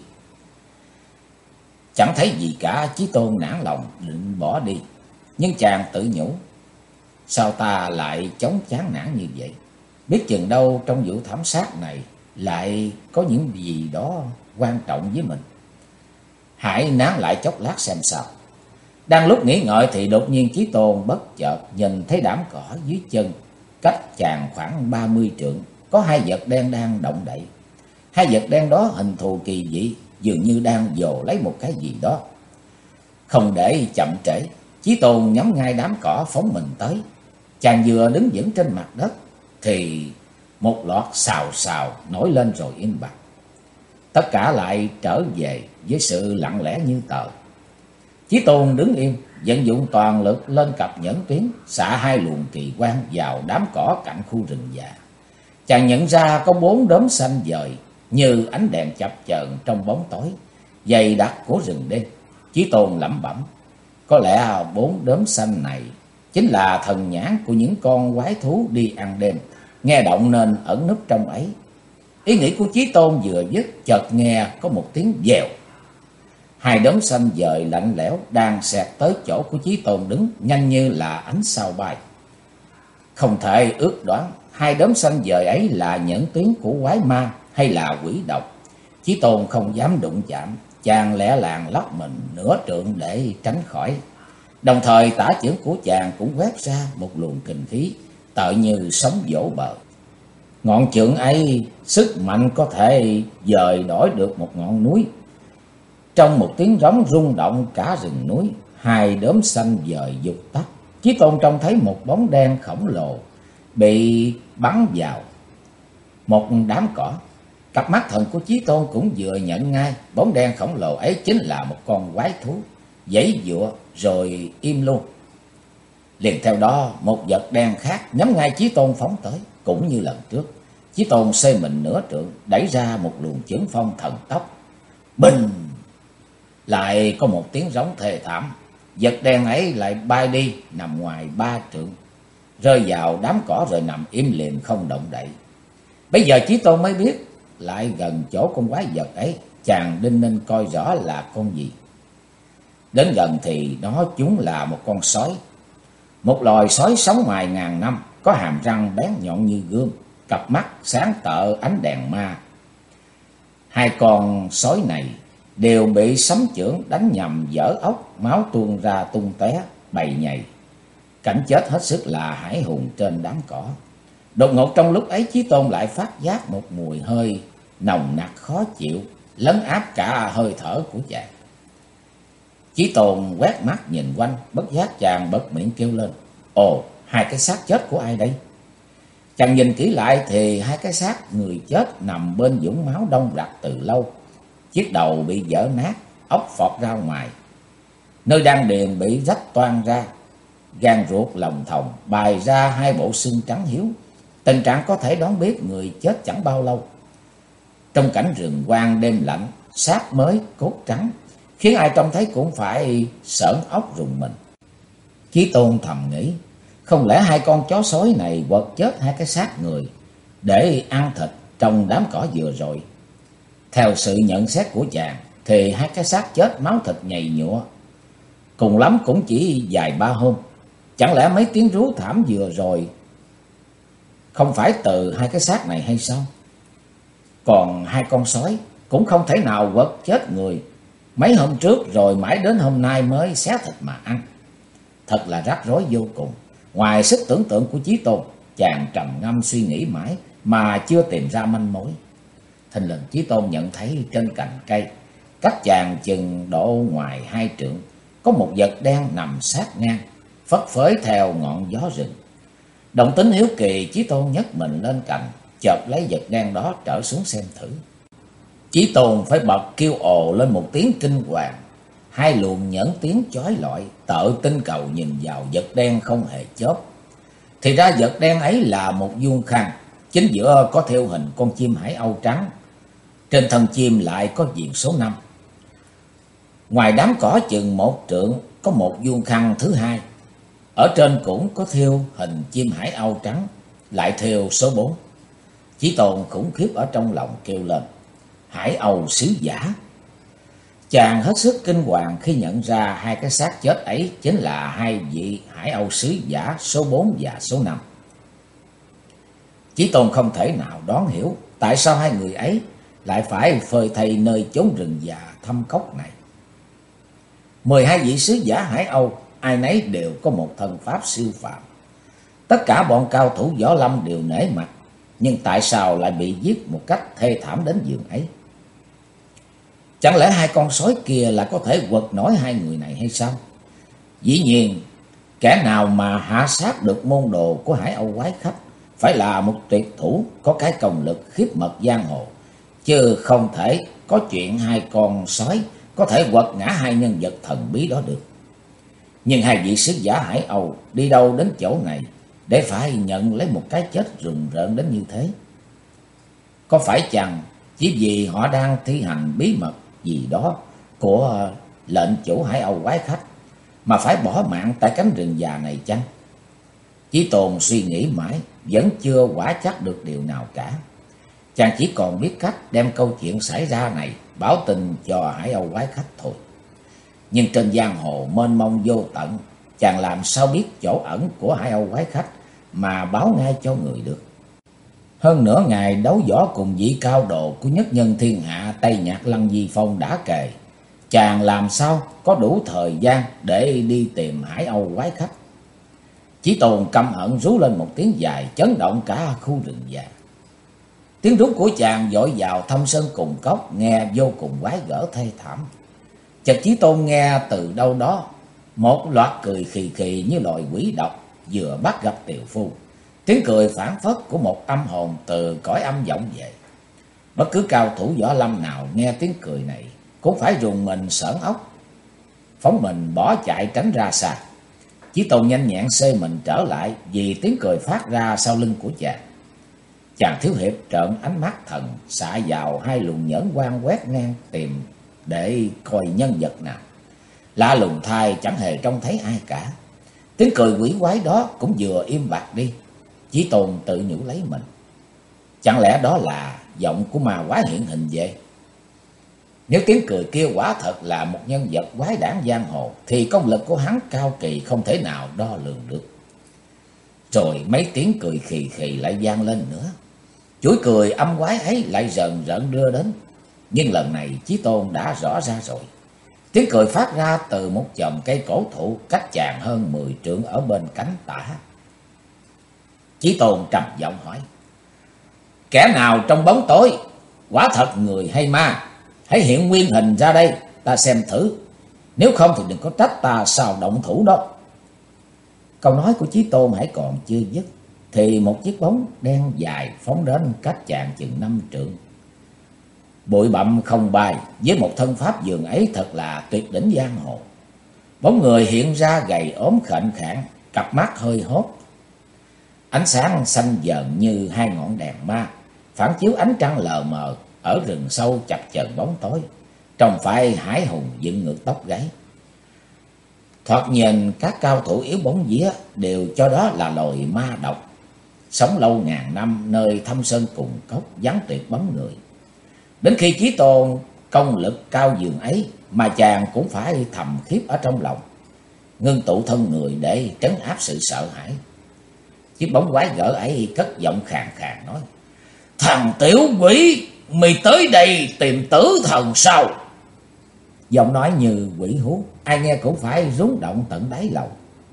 Chẳng thấy gì cả, Chí Tôn nản lòng định bỏ đi, nhưng chàng tự nhủ, sao ta lại chống chán nản như vậy? Biết chừng đâu trong vụ thảm sát này lại có những gì đó quan trọng với mình. Hãy nán lại chốc lát xem sao. Đang lúc nghĩ ngợi thì đột nhiên Chí Tôn bất chợt nhìn thấy đám cỏ dưới chân, cách chàng khoảng 30 trượng, có hai vật đen đang động đậy. Hai vật đen đó hình thù kỳ dị, dường như đang dồ lấy một cái gì đó. Không để chậm trễ, Chí Tôn nhắm ngay đám cỏ phóng mình tới. Chàng vừa đứng vững trên mặt đất thì một loạt xào xào nổi lên rồi im bặt. Tất cả lại trở về với sự lặng lẽ như tờ. Chí Tôn đứng im, vận dụng toàn lực lên cặp nhẫn tuyến, xạ hai luồng kỳ quang vào đám cỏ cạnh khu rừng già. Chàng nhận ra có 4 đốm xanh vời như ánh đèn chập chờn trong bóng tối dày đặc của rừng đêm. Chí Tôn lẩm bẩm, có lẽ 4 đốm xanh này chính là thần nhãn của những con quái thú đi ăn đêm, nghe động nên ẩn núp trong ấy. Ý nghĩ của Chí Tôn vừa dứt, chợt nghe có một tiếng vèo. Hai đốm xanh dời lạnh lẽo đang xẹt tới chỗ của Chí Tôn đứng, nhanh như là ánh sao bay. Không thể ước đoán hai đốm xanh dời ấy là nhẫn tuyến của quái ma hay là quỷ độc. Chí Tôn không dám đụng chạm, chàng lẻ làng lóc mình nửa trượng để tránh khỏi. Đồng thời tả chưởng của chàng cũng quét ra một luồng kình khí tựa như sóng vỗ bờ. Ngọn chưởng ấy sức mạnh có thể dời đổi được một ngọn núi. Trong một tiếng rống rung động cả rừng núi, hai đốm xanh dời vụt tắt. Chí Tôn trông thấy một bóng đen khổng lồ bị bắn vào một đám cỏ. Cặp mắt thần của Chí Tôn cũng vừa nhận ngay bóng đen khổng lồ ấy chính là một con quái thú, giãy giụa rồi im luôn. Liền theo đó một vật đen khác nhắm ngay Chí Tôn phóng tới, cũng như lần trước. Chí Tôn xê mình nửa trượng, đẩy ra một luồng chưởng phong thần tốc. Bình! Lại có một tiếng rống thê thảm. Vật đen ấy lại bay đi nằm ngoài 3 trượng, rơi vào đám cỏ rồi nằm im lìm không động đậy. Bây giờ Chí Tôn mới biết lại gần chỗ con quái vật ấy, chàng đinh ninh coi rõ là con gì. Đến gần thì nó chúng là một con sói. Một loài sói sống mài ngàn năm, có hàm răng bén nhọn như gươm, cặp mắt sáng tợ ánh đèn ma. Hai con sói này đều bị sấm chưởng đánh nhầm vỡ ốc, máu tuôn ra tung tóe bầy nhầy. Cảnh chết hết sức là hãi hùng trên đám cỏ. Đột ngột trong lúc ấy Chí Tôn lại phát giác một mùi hơi nồng nặc khó chịu lấn áp cả hơi thở của chàng. Chí Tôn quét mắt nhìn quanh, bất giác chàng bật miệng kêu lên, ồ, hai cái xác chết của ai đây? Chàng nhìn kỹ lại thì hai cái xác người chết nằm bên vũng máu đông đặc từ lâu. Chiếc đầu bị vỡ nát, ốc phọt ra ngoài. Nơi đan điền bị rách toang ra, gan ruột lòng thòng bày ra hai bộ xương trắng hiếu. Tình trạng có thể đoán biết người chết chẳng bao lâu. Trong cảnh rừng hoang đêm lạnh, xác mới cốt trắng, khiến ai trông thấy cũng phải sởn óc rùng mình. Chí Tôn thầm nghĩ, không lẽ hai con chó sói này quật chết hai cái xác người để ăn thịt trong đám cỏ vừa rồi? Theo sự nhận xét của chàng thì hai cái xác chết máu thịt nhầy nhụa, cùng lắm cũng chỉ vài ba hôm. Chẳng lẽ mấy tiếng rú thảm vừa rồi không phải từ hai cái xác này hay sao? Còn hai con sói cũng không thể nào quật chết người mấy hôm trước rồi mãi đến hôm nay mới xé thịt mà ăn. Thật là rắc rối vô cùng. Ngoài sức tưởng tượng của Chí Tôn, chàng trầm ngâm suy nghĩ mãi mà chưa tìm ra manh mối. Thình lình Chí Tôn nhận thấy trên cành cây, cách chàng chừng độ ngoài 2 trượng, có một vật đen nằm sát ngang, phất phới theo ngọn gió rừng. Động tính hiếu kỳ, Chí Tôn nhấc mình lên cành, chợt lấy vật đen đó trở xuống xem thử. Chí Tôn phải bật kêu ồ lên một tiếng kinh hoàng. Hai luồng nhẫn tiếng chói lọi, tự tinh cầu nhìn vào vật đen không hề chớp. Thì ra vật đen ấy là một vuông khăn, chính giữa có thêu hình con chim hải âu trắng. Trên thân chim lại có viền số 5. Ngoài đám cỏ chừng 1 trượng có một vuông khăn thứ hai. Ở trên cũng có thêu hình chim hải âu trắng, lại thêu số 4. Chí Tôn khủng khiếp ở trong lòng kêu lên, hải âu sứ giả. Chàng hết sức kinh hoàng khi nhận ra hai cái xác chết ấy chính là hai vị hải âu sứ giả số 4 và số 5. Chí Tôn không thể nào đoán hiểu tại sao hai người ấy lại phải phơi thây nơi chốn rừng già thâm cốc này. 12 vị sứ giả hải âu, ai nấy đều có một thân pháp siêu phàm. Tất cả bọn cao thủ võ lâm đều nể mặt, nhưng tại sao lại bị giết một cách thê thảm đến giường ấy? Chẳng lẽ hai con sói kia là có thể quật nổi hai người này hay sao? Dĩ nhiên, kẻ nào mà hạ sát được môn đồ của hải âu quái khách phải là một tuyệt thủ có cái công lực khiếp mật giang hồ, chứ không thể có chuyện hai con sói có thể quật ngã hai nhân vật thần bí đó được. Nhưng hai vị sứ giả hải âu đi đâu đến chỗ này để phải nhận lấy một cái chết rùng rợn đến như thế? Có phải chăng chỉ vì họ đang thi hành bí mật gì đó của lệnh chủ hải âu quái khách mà phải bỏ mạng tại cánh rừng già này chăng? Chí Tôn suy nghĩ mãi vẫn chưa quả chắc được điều nào cả. Chàng chỉ còn biết cách đem câu chuyện xảy ra này báo tin cho hải âu quái khách thôi. Nhưng trên giang hồ mênh mông vô tận, chàng làm sao biết chỗ ẩn của hải âu quái khách mà báo ngay cho người được. Hơn nữa ngày đấu võ cùng vị cao độ của nhất nhân thiên hạ Tây Nhạc Lăng Di Phong đã kề, chàng làm sao có đủ thời gian để đi tìm hải âu quái khách. Chí Tôn căm hận rú lên một tiếng dài chấn động cả khu rừng già. Tiếng rú của chàng dội vào thâm sơn cùng cốc, nghe vô cùng quái gở thê thảm. Chợt Chí Tôn nghe từ đâu đó một loạt cười khì khì như loài quỷ độc vừa bắt gặp tiểu phu. Tiếng cười phảng phất của một âm hồn từ cõi âm vọng về. Bất cứ cao thủ võ lâm nào nghe tiếng cười này cũng phải rùng mình sởn ốc, phóng mình bỏ chạy tránh ra xa. Chí Tôn nhanh nhẹn xê mình trở lại vì tiếng cười phát ra sau lưng của chàng. Chàng thiếu hiệp trợn ánh mắt thần xạ vào hai luồng nhẫn quang quét ngang tìm để coi nhân vật nào. Lạ lùng thay chẳng hề trông thấy ai cả. Tiếng cười quỷ quái đó cũng vừa im bặt đi. Chí Tôn tự nhủ lấy mình, chẳng lẽ đó là giọng của ma quái hiện hình vậy? Nếu tiếng cười kia quả thật là một nhân vật quái đản giang hồ thì công lực của hắn cao kỳ không thể nào đo lường được. Rồi mấy tiếng cười khì khì lại vang lên nữa. Chuỗi cười âm quái ấy lại rần rợn đưa đến. Nhưng lần này Chí Tôn đã rõ ra rồi. Tiếng cười phát ra từ một chòm cây cổ thụ cách chàng hơn 10 trượng ở bên cánh tả. Chí Tôn trầm giọng hỏi, kẻ nào trong bóng tối, quả thật người hay ma? Hãy hiện nguyên hình ra đây, ta xem thử. Nếu không thì đừng có trách ta sao động thủ đó. Câu nói của Chí Tôn hãy còn chưa dứt, thì một chiếc bóng đen dài phóng đến cách chàng chừng 5 trượng. Bụi bặm không bay, với một thân pháp dường ấy thật là tuyệt đỉnh giang hồ. Bóng người hiện ra gầy ốm khệnh khạng, cặp mắt hơi hốt. Ánh sáng xanh dờn như hai ngọn đèn ma, phản chiếu ánh trăng lờ mờ ở rừng sâu chập chờn bóng tối, trông phải hải hùng dựng ngược tóc gáy. Thoạt nhìn các cao thủ yếu bóng vía đều cho đó là loài ma độc, sống lâu ngàn năm nơi thâm sơn cùng cốc, vắng tuyệt bóng người. Đến khi Chí Tôn công lực cao dường ấy mà chàng cũng phải thầm khiếp ở trong lòng, ngưng tụ thân người để trấn áp sự sợ hãi. Chiếc bóng quái gở ấy cất giọng khàn khàn nói: "Thằng tiểu quỷ, mày tới đây tìm tử thần sao?" Giọng nói như quỷ hú, ai nghe cũng phải rúng động tận đáy lòng.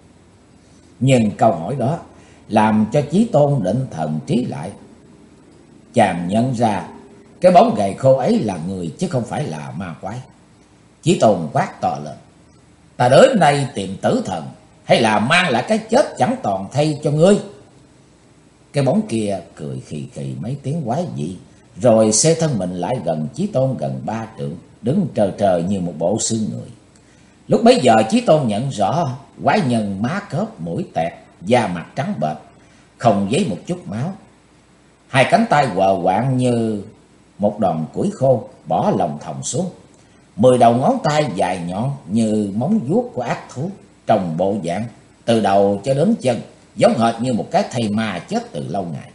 Nhưng câu hỏi đó làm cho Chí Tôn định thần trí lại. Chàng nhận ra cái bóng gầy khô ấy là người chứ không phải là ma quái. Chí Tôn quát to lên: "Ta đến đây tìm tử thần, hay là mang lại cái chết chẳng toàn thay cho ngươi?" Cái bóng kia cười khì khì mấy tiếng quái dị, rồi xê thân mình lại gần Chí Tôn gần 3 trượng, đứng trờ trờ như một bộ xương người. Lúc bấy giờ Chí Tôn nhận rõ quái nhân má khớp mũi tẹt, da mặt trắng bệch, không giấy một chút máu. Hai cánh tay quờ quạng như một đòn củi khô bỏ lòng thòng xuống. 10 đầu ngón tay dài nhọn như móng vuốt của ác thú, trông bộ dạng từ đầu cho đến chân giống hệt như một cái thây ma chết từ lâu ngày.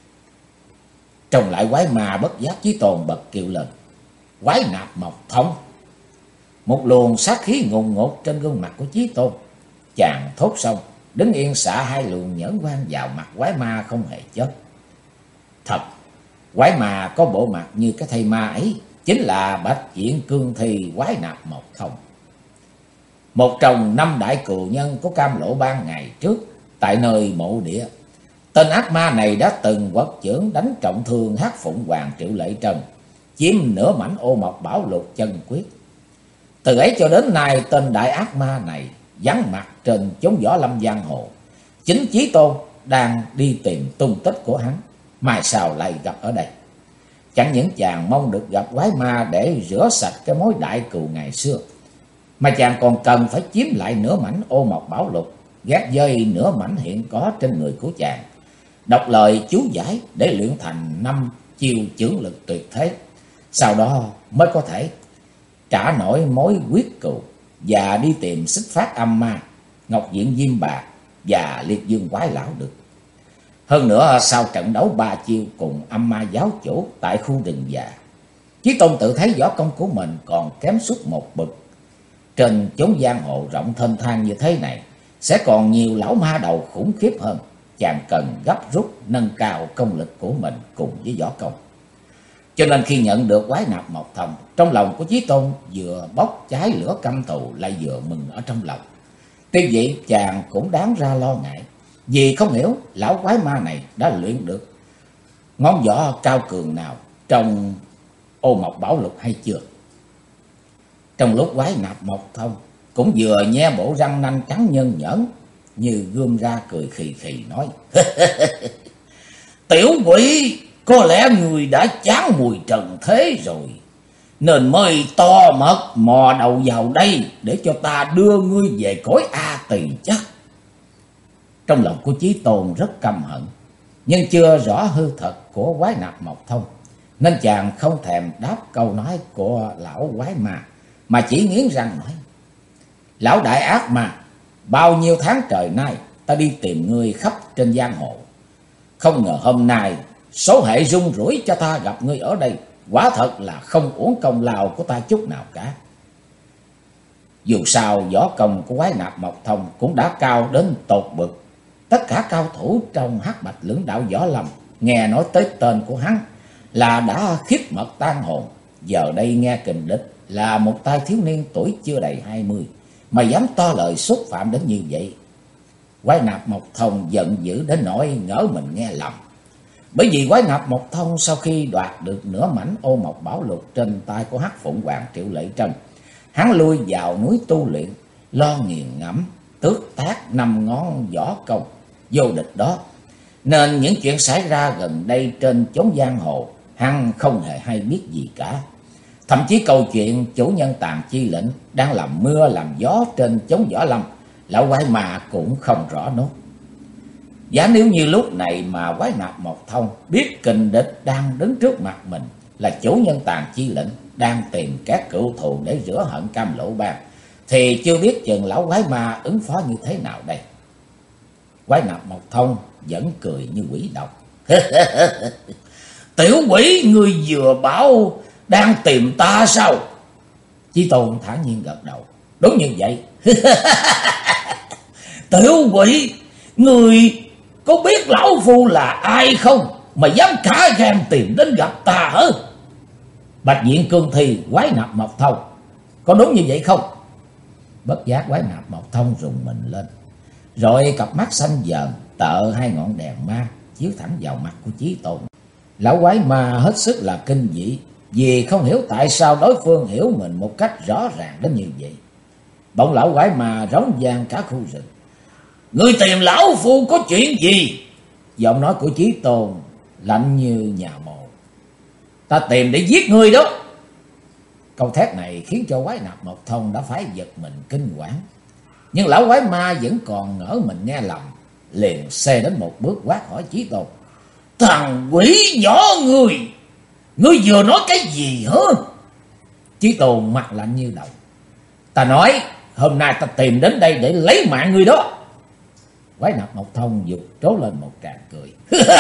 Trông lại quái ma bất giác, Chí Tôn bật kêu lên: "Quái Nạp Mộc Thông!" Một luồng sát khí ngùn ngụt trên gương mặt của Chí Tôn. Chàng thốt xong, đứng yên xả hai luồng nhẫn quan vào mặt quái ma không hề chớp. Thật, quái ma có bộ mặt như cái thây ma ấy chính là Bạch Diện Cương Thi Quái Nạp Mộc Thông, một trong 5 đại cừu nhân của Cam Lỗ Ban ngày trước tại nơi mộ địa. Tên ác ma này đã từng quật chưởng đánh trọng thương Hắc Phụng Hoàng Triệu Lệ Trần, chiếm nửa mảnh Ô Mộc Bảo Lục chân quyết. Từ ấy cho đến nay, tên đại ác ma này vắng mặt trên chốn võ lâm giang hồ. Chính Chí Tôn đang đi tìm tung tích của hắn, mai sau lại gặp ở đây. Chẳng những chàng mong được gặp quái ma để rửa sạch cái mối đại cừu ngày xưa, mà chàng còn cần phải chiếm lại nửa mảnh Ô Mộc Bảo Lục, gác dơi nửa mảnh hiện có trên người của chàng, đọc lời chú giải để luyện thành 5 chiêu chưởng lực tuyệt thế. Sau đó mới có thể trả nổi mối quyết cừu và đi tìm Xích Phát Âm Ma, Ngọc Diện Diêm Bà và Liệt Dương Quái Lão được. Hơn nữa, sau trận đấu 3 chiêu cùng Âm Ma giáo chủ tại khu rừng già, Chí Tôn tự thấy võ công của mình còn kém suốt một bậc. Trên chốn giang hồ rộng thênh thang như thế này sẽ còn nhiều lão ma đầu khủng khiếp hơn. Chàng cần gấp rút nâng cao công lực của mình cùng với võ công. Cho nên khi nhận được Quái Nạp Mộc Thông, trong lòng của Chí Tôn vừa bốc cháy lửa căm thù lại vừa mừng ở trong lòng. Tuy vậy chàng cũng đáng ra lo ngại, vì không hiểu lão quái ma này đã luyện được ngón võ cao cường nào trong Ô Mộc Bảo Lục hay chưa. Trong lúc Quái Nạp Mộc Thông cũng vừa nhe bộ răng nanh trắng nhân nhởn như gươm ra, cười khì khì nói: "Tiểu quỷ, có lẽ người đã chán mùi trần thế rồi, nên mới to mật mò đầu vào đây để cho ta đưa ngươi về cõi A Tỳ chắc." Trong lòng của Chí Tôn rất căm hận, nhưng chưa rõ hư thật của Quái Nạp Mộc Thông, nên chàng không thèm đáp câu nói của lão quái ma, mà chỉ nghiến răng nói: "Lão đại ác ma, bao nhiêu tháng trời nay ta đi tìm ngươi khắp trên giang hồ, không ngờ hôm nay số hệ rung rủi cho ta gặp ngươi ở đây, quả thật là không uổng công lao của ta chút nào cả." Dù sao võ công của Quái Nạp Mộc Thông cũng đã cao đến tột bực. Tất cả cao thủ trong Hắc Bạch Lưỡng Đạo võ lâm nghe nói tới tên của hắn là đã khiếp mật tan hồn. Giờ đây nghe kình địch là một tay thiếu niên tuổi chưa đầy 20 mà dám to lời xúc phạm đến như vậy. Quái Nạp Mộc Thông giận dữ đến nỗi ngỡ mình nghe lầm. Bởi vì Quái Nạp Mộc Thông sau khi đoạt được nửa mảnh Ô Mộc Bảo Lục trên tay của Hắc Phụng Hoàng Triệu Lệ Trân, hắn lui vào núi tu luyện, lo nghiền ngẫm tước tác 5 ngón võ công vô địch đó. nên những chuyện xảy ra gần đây trên chốn giang hồ hắn không hề hay biết gì cả. Thậm chí câu chuyện chủ nhân Tàn Chi lệnh đang làm mưa làm gió trên chốn Võ Lâm, lão quái ma cũng không rõ nốt. Giá nếu như lúc này mà Quái Nạp Một Thông biết kình địch đang đứng trước mặt mình là chủ nhân Tàn Chi lệnh đang tìm các cựu thù để rửa hận Cam Lộ Bang, thì chưa biết chừng lão quái ma ứng phó như thế nào đây. Quái Nạp Một Thông vẫn cười như quỷ độc. Tiểu quỷ, ngươi vừa bảo đang tìm ta sao? Chí Tôn thản nhiên gật đầu. Đúng như vậy. Tiểu quỷ, ngươi có biết lão phu là ai không mà dám cả gan tìm đến gặp ta hả? Bạch Diện Cương Thi, Quái Nạp Một Thông, có đúng như vậy không? Bất giác Quái Nạp Một Thông rùng mình lên, rồi cặp mắt xanh dờn tợ hai ngọn đèn ma chiếu thẳng vào mặt của Chí Tôn. Lão quái ma hết sức là kinh dị, vì không hiểu tại sao đối phương hiểu mình một cách rõ ràng đến như vậy. Bỗng lão quái ma rống vang cả khu rừng. Ngươi tìm lão phu có chuyện gì? Giọng nói của Chí Tôn lạnh như nhà mồ. Ta tìm để giết ngươi đó. Câu thét này khiến cho Quái Nạp Một Thông đã phải giật mình kinh quản. Nhưng lão quái ma vẫn còn ngỡ mình nghe lầm, liền xê đến một bước quát hỏi Chí Tôn. Thằng quỷ nhỏ ngươi vừa nói cái gì hả? Chí Tôn mặt lạnh như đồng. Ta nói hôm nay ta tìm đến đây để lấy mạng ngươi đó. Quái Nạp Một Thông giục trố lên một tràng cười.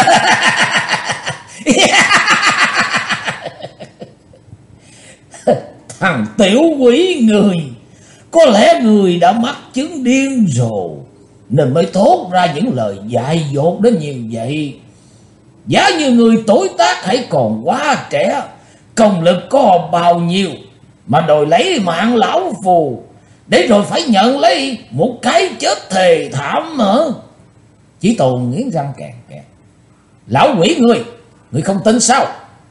Thằng tiểu quỷ người, có lẽ người đã mắc chứng điên rồ nên mới thốt ra những lời dại dột đến như vậy. Giá như người tuổi tác hãy còn quá trẻ, công lực có bao nhiêu mà đòi lấy mạng lão phù, để rồi phải nhận lấy một cái chết thề thảm hả? Chí Tôn nghiến răng kẹt kẹt. Lão quỷ ngươi không tin sao?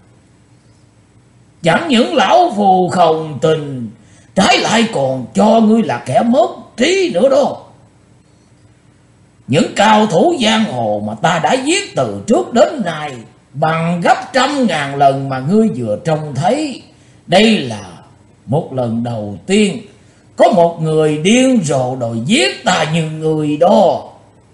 Chẳng những lão phù không tin, trái lại còn cho ngươi là kẻ mất trí nữa đó. Những cao thủ giang hồ mà ta đã giết từ trước đến nay bằng gấp 100.000 lần mà ngươi vừa trông thấy. Đây là một lần đầu tiên có một người điên rồ đòi giết ta như người đó.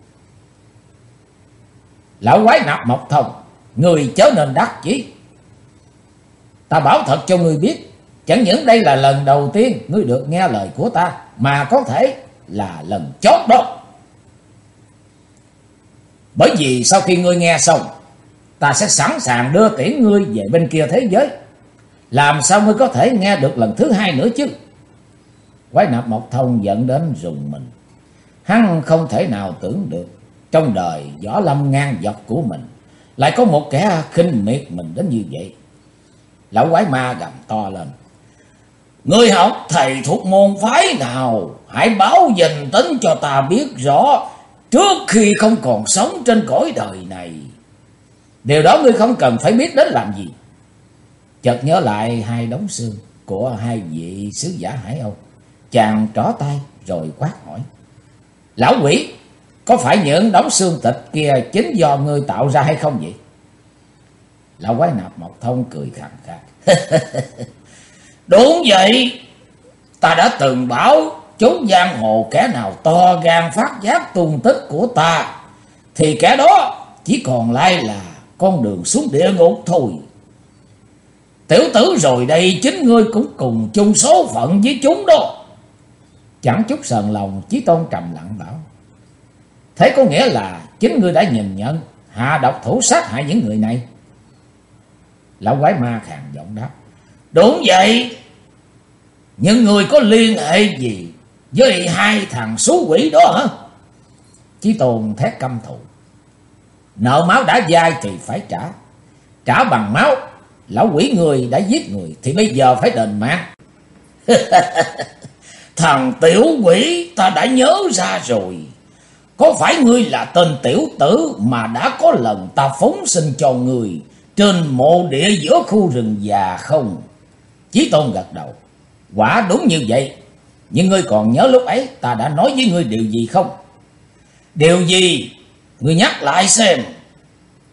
Lão Quái Nạp Một Thông, người chớ nên đắc chí. Ta bảo thật cho ngươi biết, chẳng những đây là lần đầu tiên ngươi được nghe lời của ta, mà có thể là lần chót đó. Bởi vì sau khi ngươi nghe xong, ta sẽ sẵn sàng đưa tiễn ngươi về bên kia thế giới. Làm sao ngươi có thể nghe được lần thứ hai nữa chứ? Quái Nạp Một Thông giận đến rùng mình. Hắn không thể nào tưởng được trong đời võ lâm ngang dọc của mình lại có một kẻ khinh miệt mình đến như vậy. Lão quái ma gầm to lên. Ngươi học thầy thuộc môn phái nào, hãy báo danh tính cho ta biết rõ trước khi không còn sống trên cõi đời này. Điều đó ngươi không cần phải biết đến làm gì. Chợt nhớ lại hai đống xương của hai vị sứ giả Hải Âu, chàng trỏ tay rồi quát hỏi. Lão quỷ, có phải những đống xương thịt kia chính do ngươi tạo ra hay không vậy? Lão Quái Nạp Một Thông cười khàn khàn. Đúng vậy, ta đã từng bảo chốn giang hồ kẻ nào to gan phát giác tung tích của ta thì kẻ đó chỉ còn lại là con đường xuống địa ngục thôi. Tiểu tử rồi đây chính ngươi cũng cùng chung số phận với chúng đó. Chẳng chút sờn lòng, Chí Tôn trầm lặng bảo. Thế có nghĩa là chính ngươi đã nhìn nhận hạ độc thủ sát hại những người này? Lão quái ma khàn giọng đáp. Đúng vậy. Nhưng người có liên hệ gì với hai thằng xú quỷ đó hả? Chí Tôn thét căm thù. Nợ máu đã dai thì phải trả. Trả bằng máu. Lão quỷ người đã giết người thì bây giờ phải đền mạng. Thằng tiểu quỷ, ta đã nhớ ra rồi. Có phải ngươi là tên tiểu tử mà đã có lần ta phóng sinh cho người trên mộ địa giữa khu rừng già không? Chí Tôn gật đầu. Quả đúng như vậy. Nhưng ngươi còn nhớ lúc ấy ta đã nói với ngươi điều gì không? Điều gì? Ngươi nhắc lại xem.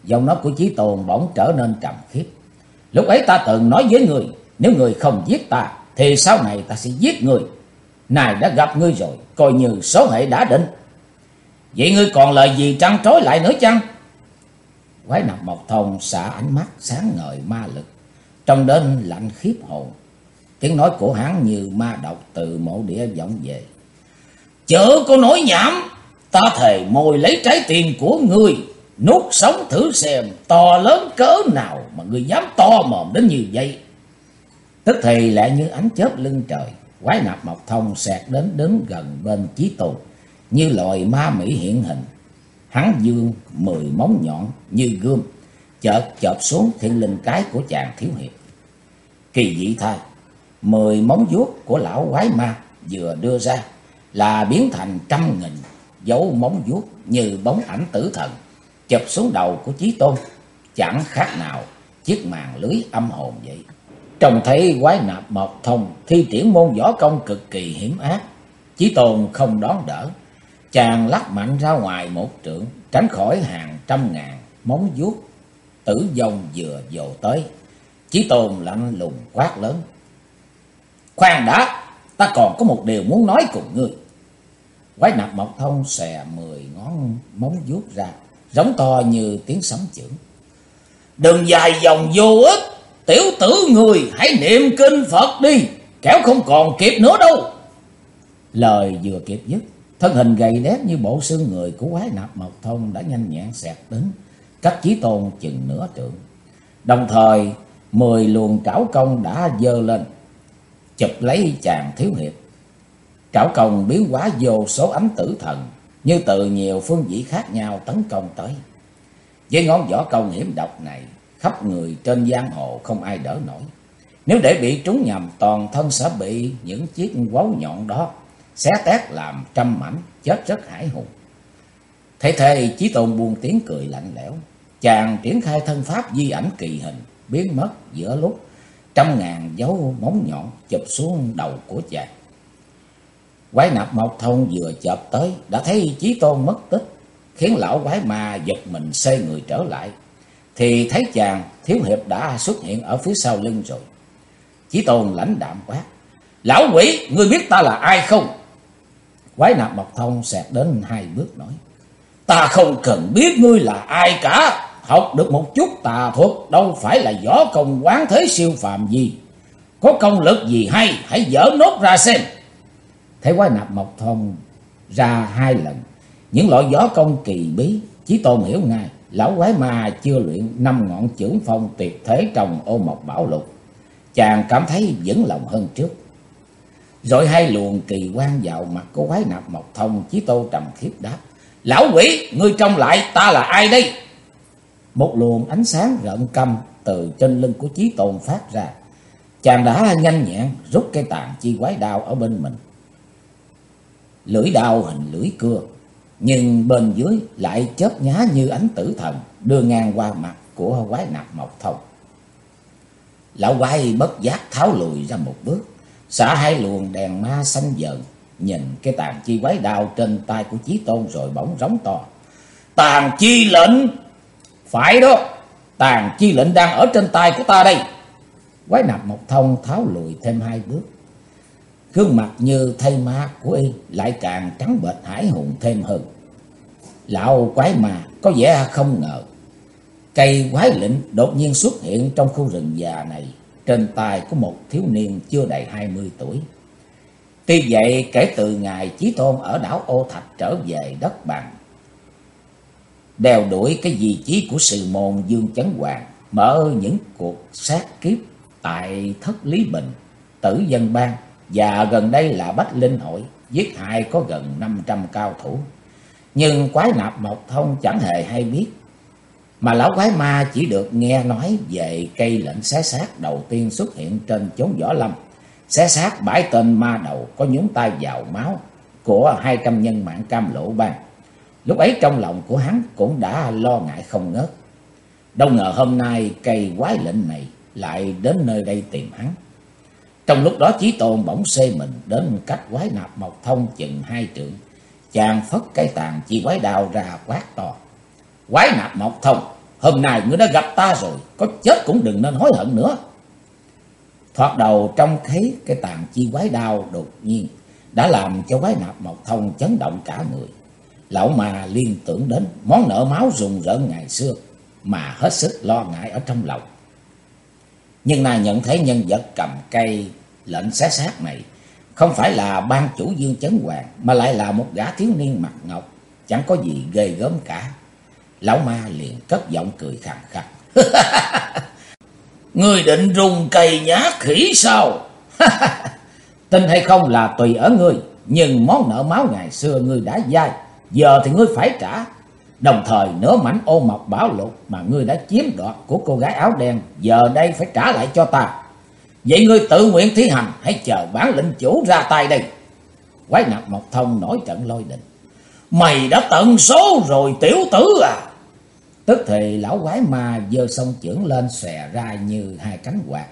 Giọng nói của Chí Tôn bỗng trở nên trầm khiếp. Lúc ấy ta từng nói với người, nếu người không giết ta thì sau này ta sẽ giết người. Này đã gặp ngươi rồi, coi như số hệ đã định. Vậy ngươi còn lời gì trăn trối lại nữa chăng? Quái Nạp Mộc Thông xả ánh mắt sáng ngời ma lực, trông đến lạnh khiếp hồn. Tiếng nói của hắn như ma độc từ mộ địa vọng về. Chớ có nói nhảm, ta thề mồi lấy trái tim của ngươi, nuốt sống thử xem to lớn cỡ nào mà ngươi dám to mồm đến như vậy. Tức thì lại như ánh chớp lưng trời, Quái Nạp Mộc Thông xẹt đến đứng gần bên Chí Tôn, như loài ma mị hiện hình. Hắn dương 10 móng nhọn như gươm, chợt chộp xuống thiên linh cái của chàng thiếu hiệp. Kỳ dị thay, 10 móng vuốt của lão quái ma vừa đưa ra là biến thành trăm nghìn dấu móng vuốt như bóng ảnh tử thần, chụp xuống đầu của Chí Tôn, chẳng khác nào chiếc màn lưới âm hồn vậy. Trông thấy Quái Nạp Mộc Thông thi triển môn võ công cực kỳ hiểm ác, Chí Tôn không đón đỡ, chàng lắc mạnh ra ngoài một trượng, tránh khỏi hàng trăm ngàn móng vuốt tử vong vừa dồ tới. Chí Tôn lạnh lùng quát lớn: Khoan đã, ta còn có một điều muốn nói cùng ngươi. Quái Nạp Mộc Thông xòe 10 ngón móng vuốt ra, giống to như tiếng sấm chưởng. Đừng dài dòng vô ích, tiểu tử người hãy niệm kinh Phật đi, kẻo không còn kịp nữa đâu. Lời vừa kịp dứt, thân hình gầy đét như bộ xương người của Quái Nạp Mộc Thông đã nhanh nhẹn xẹt đến, cách Chí Tôn chừng nửa trượng. Đồng thời 10 luồng trảo công đã giơ lên, chụp lấy chàng thiếu hiệp. Trảo công biến hóa vô số ánh tử thần, như từ nhiều phương vị khác nhau tấn công tới. Với ngón võ công hiểm độc này, khắp người trên giang hồ không ai đỡ nổi. Nếu để bị trúng nhầm, toàn thân sẽ bị những chiếc quấu nhọn đó xé tét làm trăm mảnh, chết rất hãi hùng. Thế thế Chí Tôn buông tiếng cười lạnh lẽo, chàng triển khai thân pháp di ảnh kỳ hình, biến mất giữa lúc trăm ngàn dấu móng nhọn chụp xuống đầu của chàng. Quái Nạp Mộc Thông vừa chợp tới đã thấy Chí Tôn mất tích, khiến lão quái ma giật mình xoay người trở lại, thì thấy chàng thiếu hiệp đã xuất hiện ở phía sau lưng rồi. Chí Tôn lãnh đạm quát: Lão quỷ, ngươi biết ta là ai không? Quái Nạp Mộc Thông xẹt đến 2 bước nói: Ta không cần biết ngươi là ai cả, học được một chút tà thuật, đâu phải là võ công quán thế siêu phàm gì. Có công lực gì hay, hãy dở nốt ra xem. Thấy Quái Nạp Mộc Thông ra 2 lần những loại võ công kỳ bí, Chí Tôn hiểu ngay lão quái ma chưa luyện 5 ngọn chưởng phong tuyệt thế trong Ô Mộc Bảo Lục. Chàng cảm thấy vững lòng hơn trước. Rồi 2 luồng kỳ quang vào mặt của Quái Nạp Mộc Thông, Chí Tôn trầm khiếp đáp: Lão quỷ, ngươi trông lại ta là ai đây? Một luồng ánh sáng rợn căm từ trên lưng của Chí Tôn phát ra. Chàng đã nhanh nhẹn rút cây tàn chi quái đao ở bên mình. Lưỡi đao hình lưỡi cưa, nhưng bên dưới lại chớp nhá như ánh tử thần, đưa ngang qua mặt của Quái Nạp Mộc Thông. Lão quái bất giác tháo lùi ra một bước, xả 2 luồng đèn ma xanh dần, nhìn cái tàn chi quái đao trên tay của Chí Tôn rồi bỗng rống to: Tàn chi lệnh! Phải đó, tàn chi lệnh đang ở trên tay của ta đây. Quái Nạp Mộc Thông tháo lùi thêm 2 bước, gương mặt như thây ma của y lại càng trắng bệch hãi hùng thêm hơn. Lão quái ma có vẻ không ngờ cây quái lệnh đột nhiên xuất hiện trong khu rừng già này trên tay của một thiếu niên chưa đầy 20 tuổi. Tuy vậy, kể từ ngày Chí Tôn ở đảo Ô Thạch trở về đất bằng, đeo đuổi cái vị trí của sư môn Dương Chấn Hoàng, mở những cuộc sát kiếp tại Thất Lý Bình, Tử Dân Bang, và gần đây là Bách Linh Hội, giết hại có gần 500 cao thủ. Nhưng Quái Nạp Mộc Thông chẳng hề hay biết, mà lão quái ma chỉ được nghe nói về cây lệnh xé xác đầu tiên xuất hiện trên chốn võ lâm, xé xác 7 tên ma đầu có nhúng tay vào máu của 200 nhân mạng Cam Lộ Bang. Lúc ấy trong lòng của hắn cũng đã lo ngại không ngớt. Đâu ngờ hôm nay cây quái lệnh này lại đến nơi đây tìm hắn. Trong lúc đó Chí Tôn bỗng xê mình đến cách Quái Nạp Mộc Thông chừng 2 trượng. Chàng phất cây tàn chi quái đao ra quát to: Quái Nạp Mộc Thông, hôm nay ngươi đã gặp ta rồi, có chết cũng đừng nên hối hận nữa. Thoạt đầu trông thấy cái tàn chi quái đao đột nhiên đã làm cho Quái Nạp Mộc Thông chấn động cả người. Lão mà liên tưởng đến món nợ máu rùng rợn ngày xưa mà hết sức lo ngại ở trong lòng. Nhưng nay nhận thấy nhân vật cầm cây lệnh xé xác này không phải là ban chủ Dương Chấn Hoàng, mà lại là một gã thiếu niên mặt ngọc, chẳng có gì ghê gớm cả. Lão ma liền cất giọng cười khàn khàn. Ngươi định rung cây nhát khỉ sao? Tin hay không là tùy ở ngươi, nhưng món nợ máu ngày xưa ngươi đã dai, giờ thì ngươi phải trả. Đồng thời nửa mảnh ô mộc bảo lục mà ngươi đã chiếm đoạt của cô gái áo đen, giờ đây phải trả lại cho ta. Vậy ngươi tự nguyện thi hành, hãy chờ bản lệnh chủ ra tay đây. Quái Nạp Mộc Thông nổi trận lôi đình. Mày đã tận số rồi tiểu tử à? Tức thì lão quái ma giơ song chưởng lên xòe ra như hai cánh quạt,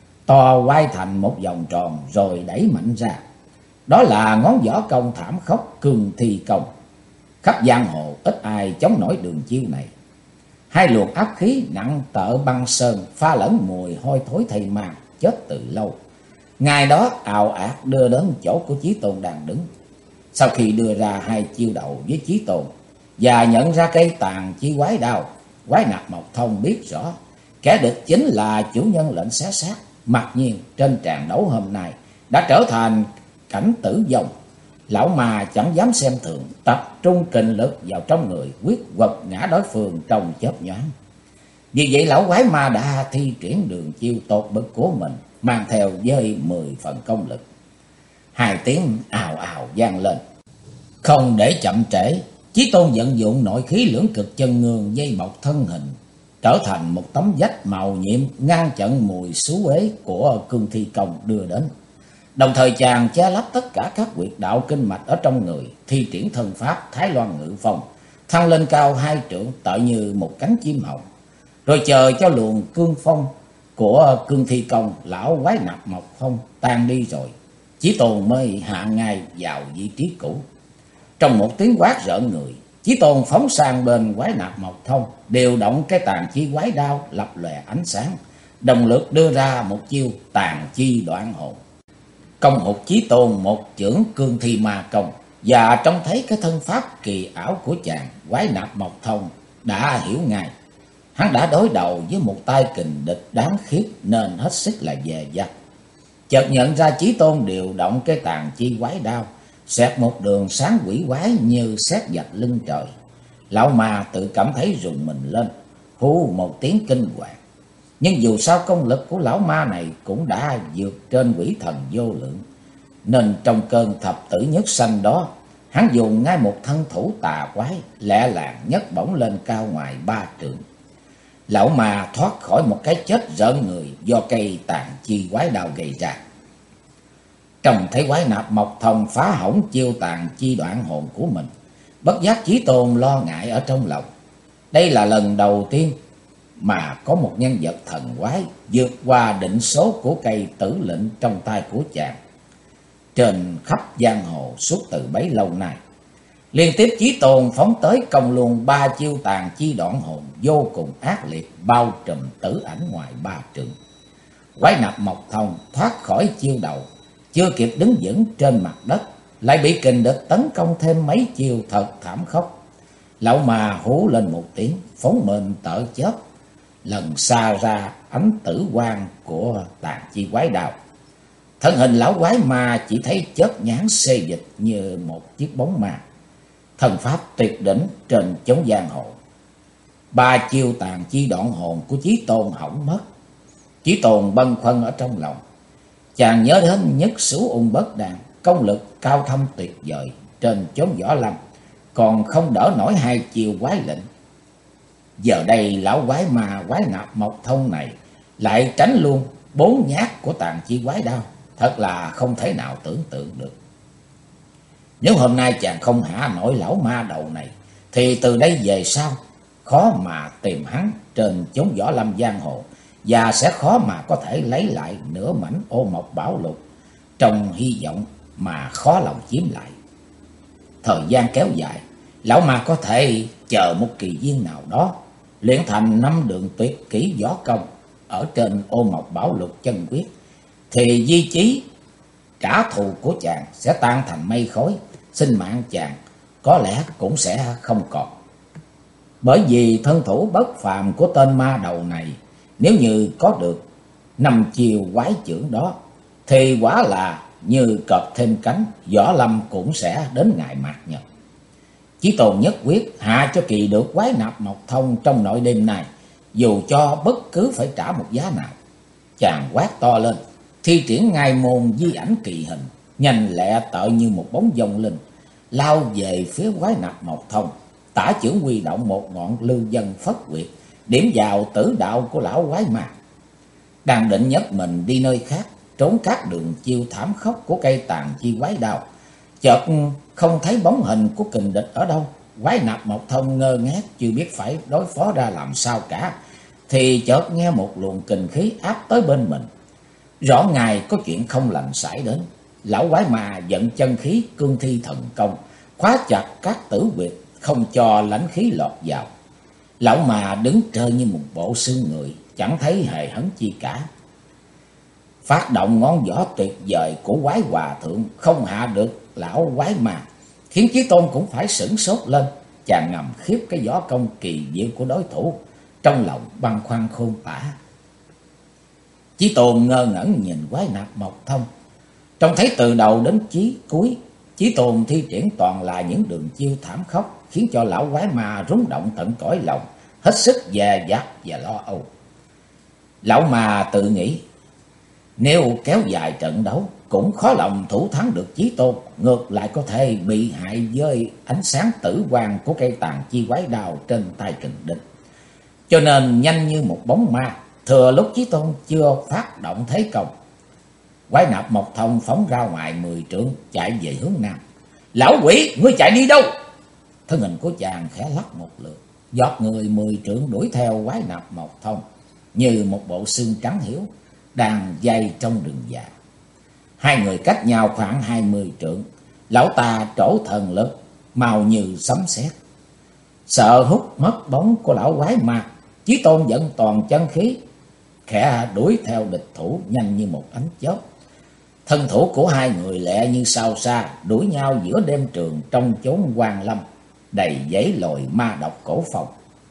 to quay thành một vòng tròn rồi đẩy mạnh ra. Đó là ngón võ công thảm khốc Cương Thi Công. Khắp giang hồ ít ai chống nổi đường chiêu này. Hai luồng áp khí nặng tợ băng sơn pha lẫn mùi hôi thối thây ma chết từ lâu, ngày đó ào ạt đưa đến chỗ của Chí Tôn đang đứng. Sau khi đưa ra hai chiêu đầu với Chí Tôn và nhận ra cây tàn chi quái đao, Quái Nạp Mộc Thông biết rõ kẻ địch chính là chủ nhân lệnh xé xác. Mặc nhiên trên tràng đấu hôm nay đã trở thành cảnh tử vong. Lão ma chẳng dám xem thường, tập trung kình lực vào trong người, quyết quật ngã đối phương trong chớp nhoáng. Vì vậy lão quái ma đã thi triển đường chiêu tột bậc của mình, mang theo với 10 phần công lực. Hai tiếng ào ào vang lên. Không để chậm trễ, Chí Tôn vận dụng nội khí lưỡng cực chân ngương dây bọc thân hình, trở thành một tấm vách màu nhiệm ngăn chặn mùi xú uế của Cương Thi Công đưa đến. Đồng thời chàng che lấp tất cả các huyệt đạo kinh mạch ở trong người, thi triển thân pháp Thái Loan Ngự Phong, thăng lên cao 2 trượng tựa như một cánh chim hồng. Rồi chờ cho luồng cương phong của Cương Thi Công lão Quái Nạp Mộc Thông tan đi rồi, Chí Tôn mới hạ ngay vào vị trí cũ. Trong một tiếng quát rợn người, Chí Tôn phóng sang bên Quái Nạp Mộc Thông, điều động cái tàn chi quái đao lập lòe ánh sáng, đồng lực đưa ra một chiêu tàn chi đoạn hồn. Công hụt Chí Tôn một chưởng Cương Thi Ma Công, và trông thấy cái thân pháp kỳ ảo của chàng, Quái Nạp Mộc Thông đã hiểu ngay. Hắn đã đối đầu với một tay kình địch đáng khiếp nên hết sức là dè dặt. Chợt nhận ra Chí Tôn điều động cái tàn chi quái đao, xẹt một đường sáng quỷ quái như sét vạch lưng trời. Lão ma tự cảm thấy rùng mình lên, hú một tiếng kinh hoàng. Nhưng dù sao công lực của lão ma này cũng đã vượt trên quỷ thần vô lượng, nên trong cơn thập tử nhất sanh đó, hắn dùng ngay một thân thủ tà quái, lẹ làng nhấc bổng lên cao ngoài 3 trượng. Lão ma thoát khỏi một cái chết rợn người do cây tàn chi quái đao gây ra. Trông thấy Quái Nạp Mộc Thông phá hỏng chiêu tàn chi đoạn hồn của mình, bất giác Chí Tôn lo ngại ở trong lòng. Đây là lần đầu tiên mà có một nhân vật thần quái vượt qua định số của cây tử lệnh trong tay của chàng. Trên khắp giang hồ suốt từ bấy lâu nay, liên tiếp Chí Tôn phóng tới công luôn 3 chiêu tàn chi đoạn hồn vô cùng ác liệt, bao trùm tử ảnh ngoài 3 trượng. Quái Nạp Mộc Thông thoát khỏi chiêu đầu, chưa kịp đứng vững trên mặt đất, lại bị kình địch tấn công thêm mấy chiêu thật thảm khốc. Lão ma hú lên một tiếng, phóng mệnh tợ chớp, lần xa ra ánh tử quang của tàn chi quái đao. Thân hình lão quái ma chỉ thấy chớp nhoáng xê dịch như một chiếc bóng ma. Thần pháp tuyệt đỉnh trên chốn giang hồ. 3 chiêu tàn chi đoạn hồn của Chí Tôn hỏng mất. Chí Tôn bâng khuâng ở trong lòng. Chàng nhớ đến Nhất Xú Ung Bất Đàn, công lực cao thâm tuyệt vời trên chốn võ lâm, còn không đỡ nổi 2 chiêu quái lệnh. Giờ đây lão quái ma Quái Nạp Mộc Thông này lại tránh luôn 4 nhát của tàn chi quái đao, thật là không thể nào tưởng tượng được. Nếu hôm nay chàng không hạ nổi lão ma đầu này, thì từ đây về sau khó mà tìm hắn trên chốn võ lâm giang hồ, và sẽ khó mà có thể lấy lại nửa mảnh ô mộc bảo lục, trong hy vọng mà khó lòng chiếm lại. Thời gian kéo dài, lão ma có thể chờ một kỳ duyên nào đó, luyện thành 5 đường tuyệt kỹ võ công ở trên Ô Mộc Bảo Lục chân quyết, thì di chí trả thù của chàng sẽ tan thành mây khói, sinh mạng chàng có lẽ cũng sẽ không còn. Bởi vì thân thủ bất phàm của tên ma đầu này, nếu như có được 5 chiêu quái chưởng đó, thì quả là như cọp thêm cánh, võ lâm cũng sẽ đến ngày mạt nhật. Chí Tôn nhất quyết hạ cho kỳ được quái nạp Mộc Thông trong nội đêm này, dù cho bất cứ phải trả một giá nào. Chàng quát to lên, thi triển ngay môn di ảnh kỳ hình, nhanh lẹ tợ như một bóng dông linh, lao về phía quái nạp Mộc Thông. Tả chưởng huy động một ngọn lưu dân phất quyệt, điểm vào tử đạo của lão quái ma. Đang định nhấc mình đi nơi khác, trốn các đường chiêu thảm khốc của cây tàn chi quái đao, chợt không thấy bóng hình của kình địch ở đâu. Quái nạp Mộc Thông ngơ ngác chưa biết phải đối phó ra làm sao cả, thì chợt nghe một luồng kình khí áp tới bên mình. Rõ ngài có chuyện không lành xảy đến. Lão quái ma vận chân khí cương thi thần công, khóa chặt các tử huyệt, không cho lãnh khí lọt vào. Lão mà đứng trơ như một bộ xương người, chẳng thấy hề hấn chi cả. Phát động ngón võ tuyệt vời của quái hòa thượng không hạ được lão quái ma, khiến Chí Tôn cũng phải sửng sốt lên. Chàng ngầm khiếp cái võ công kỳ diệu của đối thủ, trong lòng băn khoăn khôn tả. Chí Tôn ngơ ngẩn nhìn quái nạp Mộc Thông, trông thấy từ đầu đến cuối Chí Tôn thi triển toàn là những đường chiêu thảm khốc, khiến cho lão quái ma rúng động tận cõi lòng, hết sức dè dặt và lo âu. Lão ma tự nghĩ, nếu kéo dài trận đấu cũng khó lòng thủ thắng được Chí Tôn, ngược lại có thể bị hại với ánh sáng tử quang của cây tàn chi quái đao trên tay kình địch. Cho nên nhanh như một bóng ma, thừa lúc Chí Tôn chưa phát động thế công, quái nạp Mộc Thông phóng ra ngoài 10 trượng, chạy về hướng nam. Lão quỷ, ngươi chạy đi đâu? Thân hình của chàng khẽ lắc một lượt, giọt người 10 trượng đuổi theo quái nạp Mộc Thông như một bộ xương trắng hiếu đang dây trong rừng già. Hai người cách nhau khoảng 20 trượng. Lão ta trổ thần lực mau như sấm sét, sợ hút mất bóng của lão quái ma. Chí Tôn dẫn toàn chân khí, khẽ đuổi theo địch thủ nhanh như một ánh chớp. Thân thủ của hai người lẹ như sao xa, đuổi nhau giữa đêm trường trong chốn hoang lâm đầy giấy lồi ma độc cổ phòng.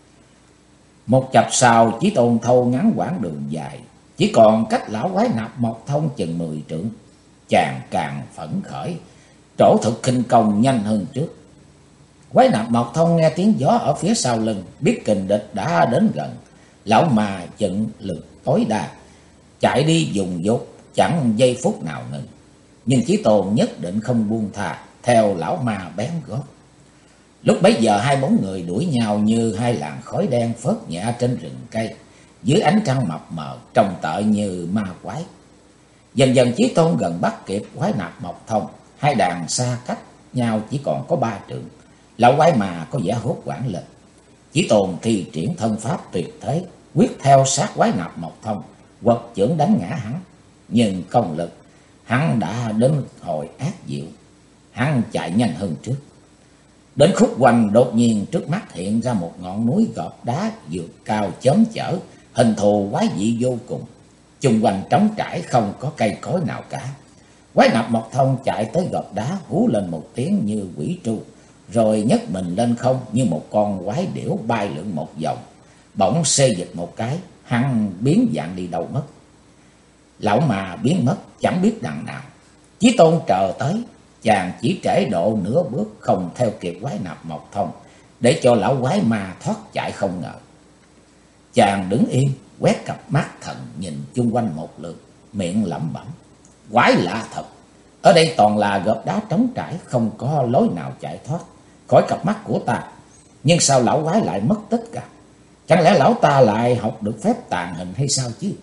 Một chập sau, Chí Tôn thâu ngắn quãng đường dài, chỉ còn cách lão quái nạp Mộc Thông chừng 10 trượng. Chàng càng phấn khởi, trổ thực khinh công nhanh hơn trước. Quái nạp Mộc Thông nghe tiếng gió ở phía sau lưng, biết kình địch đã đến gần. Lão mà chận lực tối đa, chạy đi dùng dốt, chẳng giây phút nào ngừng. Nhưng Chí Tôn nhất định không buông thà, theo lão ma bén gót. Lúc bấy giờ hai bóng người đuổi nhau như hai làn khói đen phớt nhẹ trên rừng cây, dưới ánh trăng mập mờ, trông tợ như ma quái. Dần dần Chí Tôn gần bắt kịp quái nạp Mộc Thông, hai đàn xa cách nhau chỉ còn có 3 trượng. Lão quái mà có vẻ hốt hoảng lên. Chí Tôn thi triển thân pháp tuyệt thế, quyết theo sát quái nạp Mộc Thông, quật chưởng đánh ngã hắn. Nhưng công lực hắn đã đến hồi ác diệu, hắn chạy nhanh hơn trước. Đến khúc quanh, đột nhiên trước mắt hiện ra một ngọn núi gọt đá vượt cao chớm chở, hình thù quái dị vô cùng. Chung quanh trống trải, không có cây cối nào cả. Quái nạp Mộc Thông chạy tới gọt đá, hú lên một tiếng như quỷ tru, rồi nhấc mình lên không như một con quái điểu bay lượn một vòng. Bỗng xê dịch một cái, hắn biến dạng đi đâu mất. Lão mà biến mất chẳng biết đằng nào. Chí Tôn chờ tới, chàng chỉ trễ độ nửa bước, không theo kịp quái nạp Mộc Thông, để cho lão quái ma thoát chạy không ngờ. Chàng đứng yên, quét cặp mắt thần nhìn chung quanh một lượt, miệng lẩm bẩm: quái lạ thật, ở đây toàn là gợp đá trống trải, không có lối nào chạy thoát khỏi cặp mắt của ta. Nhưng sao lão quái lại mất tích cả? Chẳng lẽ lão ta lại học được phép tàng hình hay sao chứ?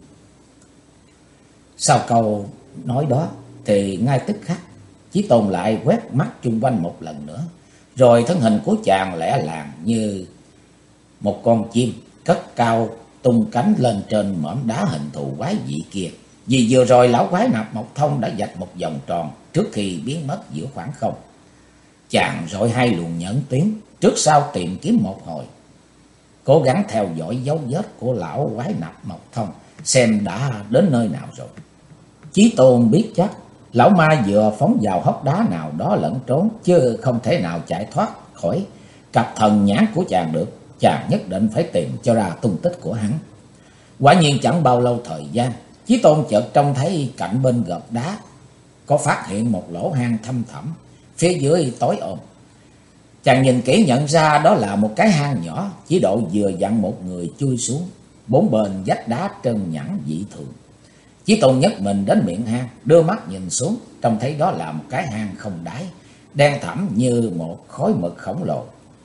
Sau câu nói đó thì ngay tức khắc, Chí Tôn lại quét mắt chung quanh một lần nữa, rồi thân hình của chàng lẻ làng như một con chim cất cao tung cánh lên trên mỏm đá hình thù quái dị kia. Vì vừa rồi lão quái nạp Mộc Thông đã vạch một vòng tròn trước khi biến mất giữa khoảng không. Chàng rọi hai luồng nhẫn tuyến trước sau tìm kiếm một hồi, cố gắng theo dõi dấu vết của lão quái nạp Mộc Thông, xem đã đến nơi nào rồi. Chí Tôn biết chắc lão ma vừa phóng vào hốc đá nào đó lẫn trốn, chứ không thể nào chạy thoát khỏi cặp thần nhãn của chàng được. Chàng nhất định phải tìm cho ra tung tích của hắn. Quả nhiên chẳng bao lâu thời gian, Chí Tôn chợt trông thấy cạnh bên gợp đá có phát hiện một lỗ hang thăm thẳm, phía dưới tối om. Chàng nhìn kỹ nhận ra đó là một cái hang nhỏ, chỉ độ vừa dặn một người chui xuống, bốn bên vách đá trơn nhẵn dị thường. Chí Tôn nhấc mình đến miệng hang, đưa mắt nhìn xuống, trông thấy đó là một cái hang không đáy, đen thẳm như một khối mực khổng lồ.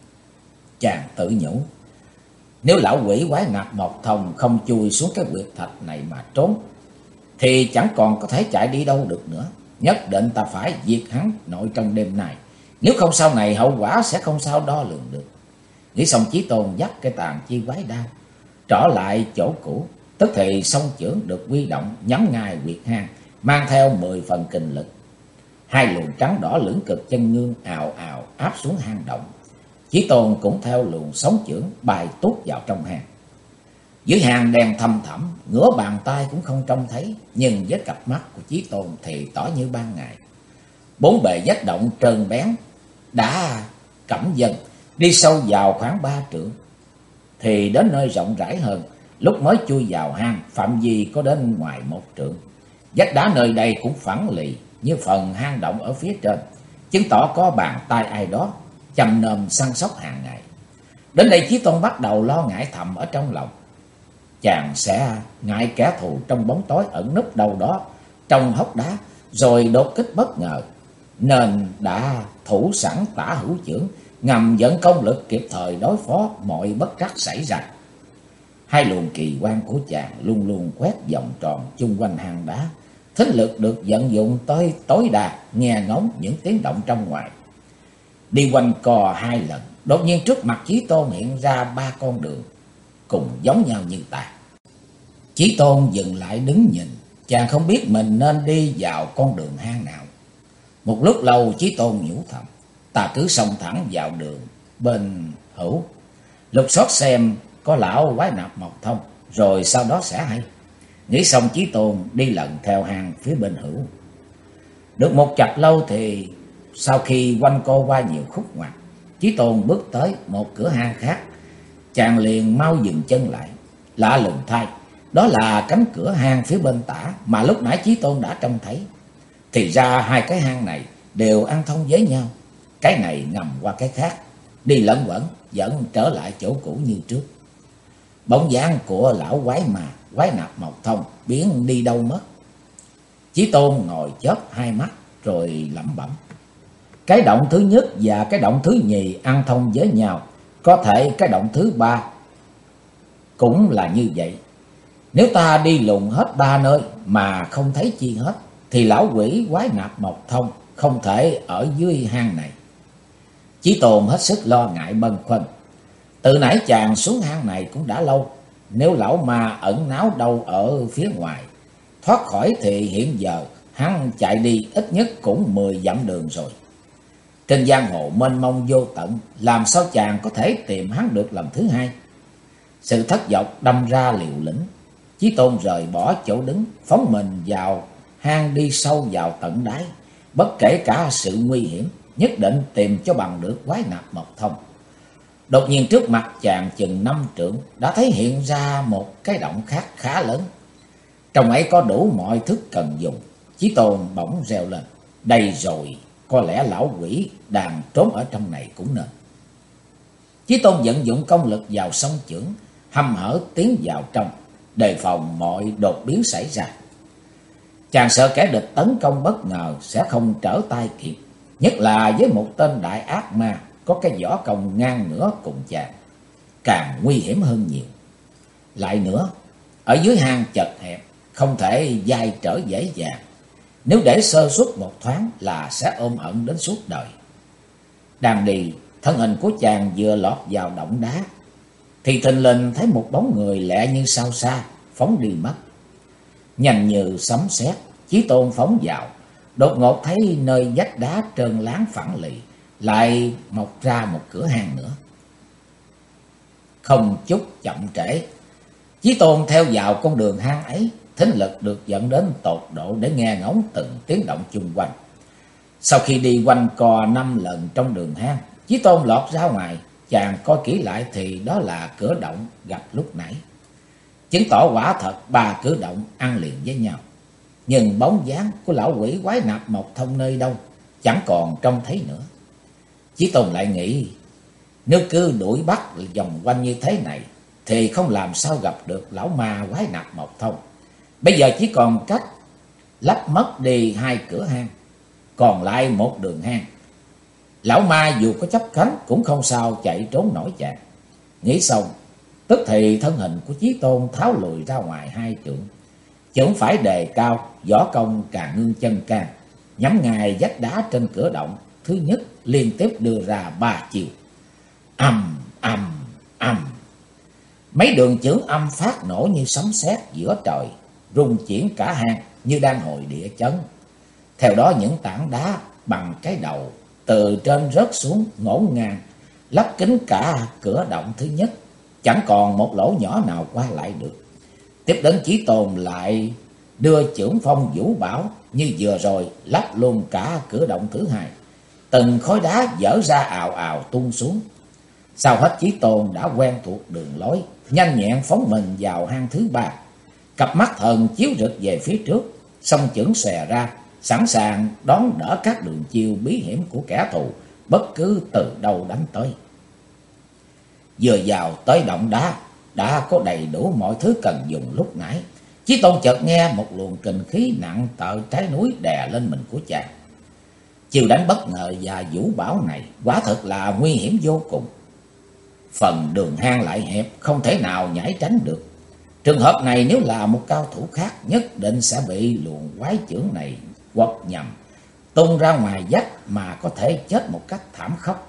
Chàng tự nhủ, nếu lão quỷ quái nạp Mộc Thông không chui xuống cái huyệt thạch này mà trốn, thì chẳng còn có thể chạy đi đâu được nữa. Nhất định ta phải diệt hắn nội trong đêm nay, nếu không sau này hậu quả sẽ không sao đo lường được. Nghĩ xong, Chí Tôn dắt cái tàn chi quái đao trở lại chỗ cũ, tức thì song chưởng được huy động nhắm ngay huyệt hang, mang theo 10 phần kình lực. Hai luồng trắng đỏ lưỡng cực chân ngương ào ào áp xuống hang động. Chí Tôn cũng theo luồng sóng chưởng bay tuốt vào trong hang. Dưới hang đen thăm thẳm, ngửa bàn tay cũng không trông thấy, nhưng với cặp mắt của Chí Tôn thì tỏ như ban ngày. Bốn bề vách động trơn bén đã cẩm dần, đi sâu vào khoảng 3 trượng thì đến nơi rộng rãi hơn. Lúc mới chui vào hang, phạm vi có đến ngoài 1 trượng. Vách đá nơi đây cũng phẳng lì như phần hang động ở phía trên, chứng tỏ có bàn tay ai đó chăm nom săn sóc hàng ngày. Đến đây Chí Tôn bắt đầu lo ngại thầm ở trong lòng. Chàng sẽ ngại kẻ thù trong bóng tối ẩn núp đâu đó trong hốc đá rồi đột kích bất ngờ, nên đã thủ sẵn tả hữu chưởng, ngầm dẫn công lực kịp thời đối phó mọi bất trắc xảy ra. Hai luồng kỳ quan của chàng luôn luôn quét vòng tròn chung quanh hang đá, thính lực được vận dụng tới tối đa, nghe ngóng những tiếng động trong ngoài. Đi quanh co 2 lần, đột nhiên trước mặt Chí Tôn hiện ra 3 con đường cùng giống nhau như tà. Chí Tôn dừng lại đứng nhìn, chàng không biết mình nên đi vào con đường hang nào. Một lúc lâu Chí Tôn nhủ thầm, ta cứ xông thẳng vào đường bên hữu, lục soát xem có lão quái nạp Mộc Thông, rồi sau đó sẽ hay. Nghĩ xong Chí Tôn đi lần theo hang phía bên hữu. Được một chập lâu thì sau khi quanh co qua nhiều khúc ngoặt, Chí Tôn bước tới một cửa hang khác. Chàng liền mau dừng chân lại. Lạ lùng thay, đó là cánh cửa hang phía bên tả mà lúc nãy Chí Tôn đã trông thấy. Thì ra hai cái hang này đều ăn thông với nhau, cái này ngầm qua cái khác, đi lẫn quẩn vẫn trở lại chỗ cũ như trước. Bóng dáng của lão quái nạp Mộc Thông biến đi đâu mất. Chí Tôn ngồi chớp hai mắt rồi lẩm bẩm, cái động thứ nhất và cái động thứ nhì ăn thông với nhau, có thể cái động thứ 3 cũng là như vậy. Nếu ta đi lùng hết 3 nơi mà không thấy chi hết, thì lão quỷ quái nạp Mộc Thông không thể ở dưới hang này. Chí Tôn hết sức lo ngại bâng khuâng. Từ nãy chàng xuống hang này cũng đã lâu, nếu lão ma ẩn náu đâu ở phía ngoài thoát khỏi thì hiện giờ hắn chạy đi ít nhất cũng 10 dặm đường rồi. Trên giang hồ mênh mông vô tận, làm sao chàng có thể tìm hắn được lần thứ hai? Sự thất vọng đâm ra liều lĩnh, Chí Tôn rời bỏ chỗ đứng, phóng mình vào hang đi sâu vào tận đáy. Bất kể cả sự nguy hiểm, nhất định tìm cho bằng được quái nạp Mộc Thông. Đột nhiên trước mặt chàng chừng 5 trượng đã thấy hiện ra một cái động khác khá lớn. Trong ấy có đủ mọi thứ cần dùng. Chí Tôn bỗng reo lên, đây rồi, có lẽ lão quỷ đang trốn ở trong này cũng nên. Chí Tôn vận dụng công lực vào song chưởng, hăm hở tiến vào trong, đề phòng mọi đột biến xảy ra. Chàng sợ kẻ địch tấn công bất ngờ sẽ không trở tay kịp, nhất là với một tên đại ác ma có cái võ công ngang ngửa cùng chàng, càng nguy hiểm hơn nhiều. Lại nữa, ở dưới hang chật hẹp, không thể dai trở dễ dàng, nếu để sơ suất một thoáng là sẽ ôm ẩn đến suốt đời. Đang đi, thân hình của chàng vừa lọt vào động đá thì thình lình thấy một bóng người lẹ như sao xa phóng đi mất. Nhanh như sấm sét, Chí Tôn phóng vào, đột ngột thấy nơi vách đá trơn láng phẳng lì lại mọc ra một cửa hang nữa. Không chút chậm trễ, Chí Tôn theo vào con đường hang ấy, thính lực được dẫn đến tột độ để nghe ngóng từng tiếng động chung quanh. Sau khi đi quanh co 5 lần trong đường hang, Chí Tôn lọt ra ngoài, chàng coi kỹ lại thì đó là cửa động gặp lúc nãy. Chứng tỏ quả thật 3 cửa động ăn liền với nhau. Nhưng bóng dáng của lão quỷ quái nạp Mộc Thông nơi đâu, chẳng còn trông thấy nữa. Chí Tôn lại nghĩ, nếu cứ đuổi bắt vòng quanh như thế này, thì không làm sao gặp được lão ma quái nạp Mộc Thông. Bây giờ chỉ còn cách lấp mất đi 2 cửa hang, còn lại một đường hang. Lão ma dù có chấp cánh cũng không sao chạy trốn nổi chàng. Nghĩ xong, tức thì thân hình của Chí Tôn tháo lùi ra ngoài 2 trượng. Chưởng phải đề cao, võ công càng ngưng chân can, nhắm ngay vách đá trên cửa động thứ nhất, liên tiếp đưa ra 3 chiều. Ầm ầm ầm. Mấy đường chưởng âm phát nổ như sấm sét giữa trời, rung chuyển cả hang như đang hồi địa chấn. Theo đó những tảng đá bằng cái đầu từ trên rớt xuống ngổn ngang, lấp kín cả cửa động thứ nhất, chẳng còn một lỗ nhỏ nào qua lại được. Tiếp đến Chí Tôn lại đưa chưởng phong vũ bảo như vừa rồi, lắp luôn cả cửa động thứ 2. Từng khối đá dở ra ào ào tung xuống. Sau hết Chí Tôn đã quen thuộc đường lối, nhanh nhẹn phóng mình vào hang thứ 3. Cặp mắt thần chiếu rực về phía trước, song chưởng xòe ra, sẵn sàng đón đỡ các đường chiêu bí hiểm của kẻ thù bất cứ từ đâu đánh tới. Vừa vào tới động đá, đã có đầy đủ mọi thứ cần dùng lúc nãy. Chí Tôn chợt nghe một luồng kình khí nặng tợ trái núi đè lên mình của chàng. Chiều đánh bất ngờ và vũ bảo này quả thật là nguy hiểm vô cùng. Phần đường hang lại hẹp, không thể nào nhảy tránh được. Trường hợp này nếu là một cao thủ khác, nhất định sẽ bị luồng quái chưởng này quật nhầm, tung ra ngoài vách mà có thể chết một cách thảm khốc.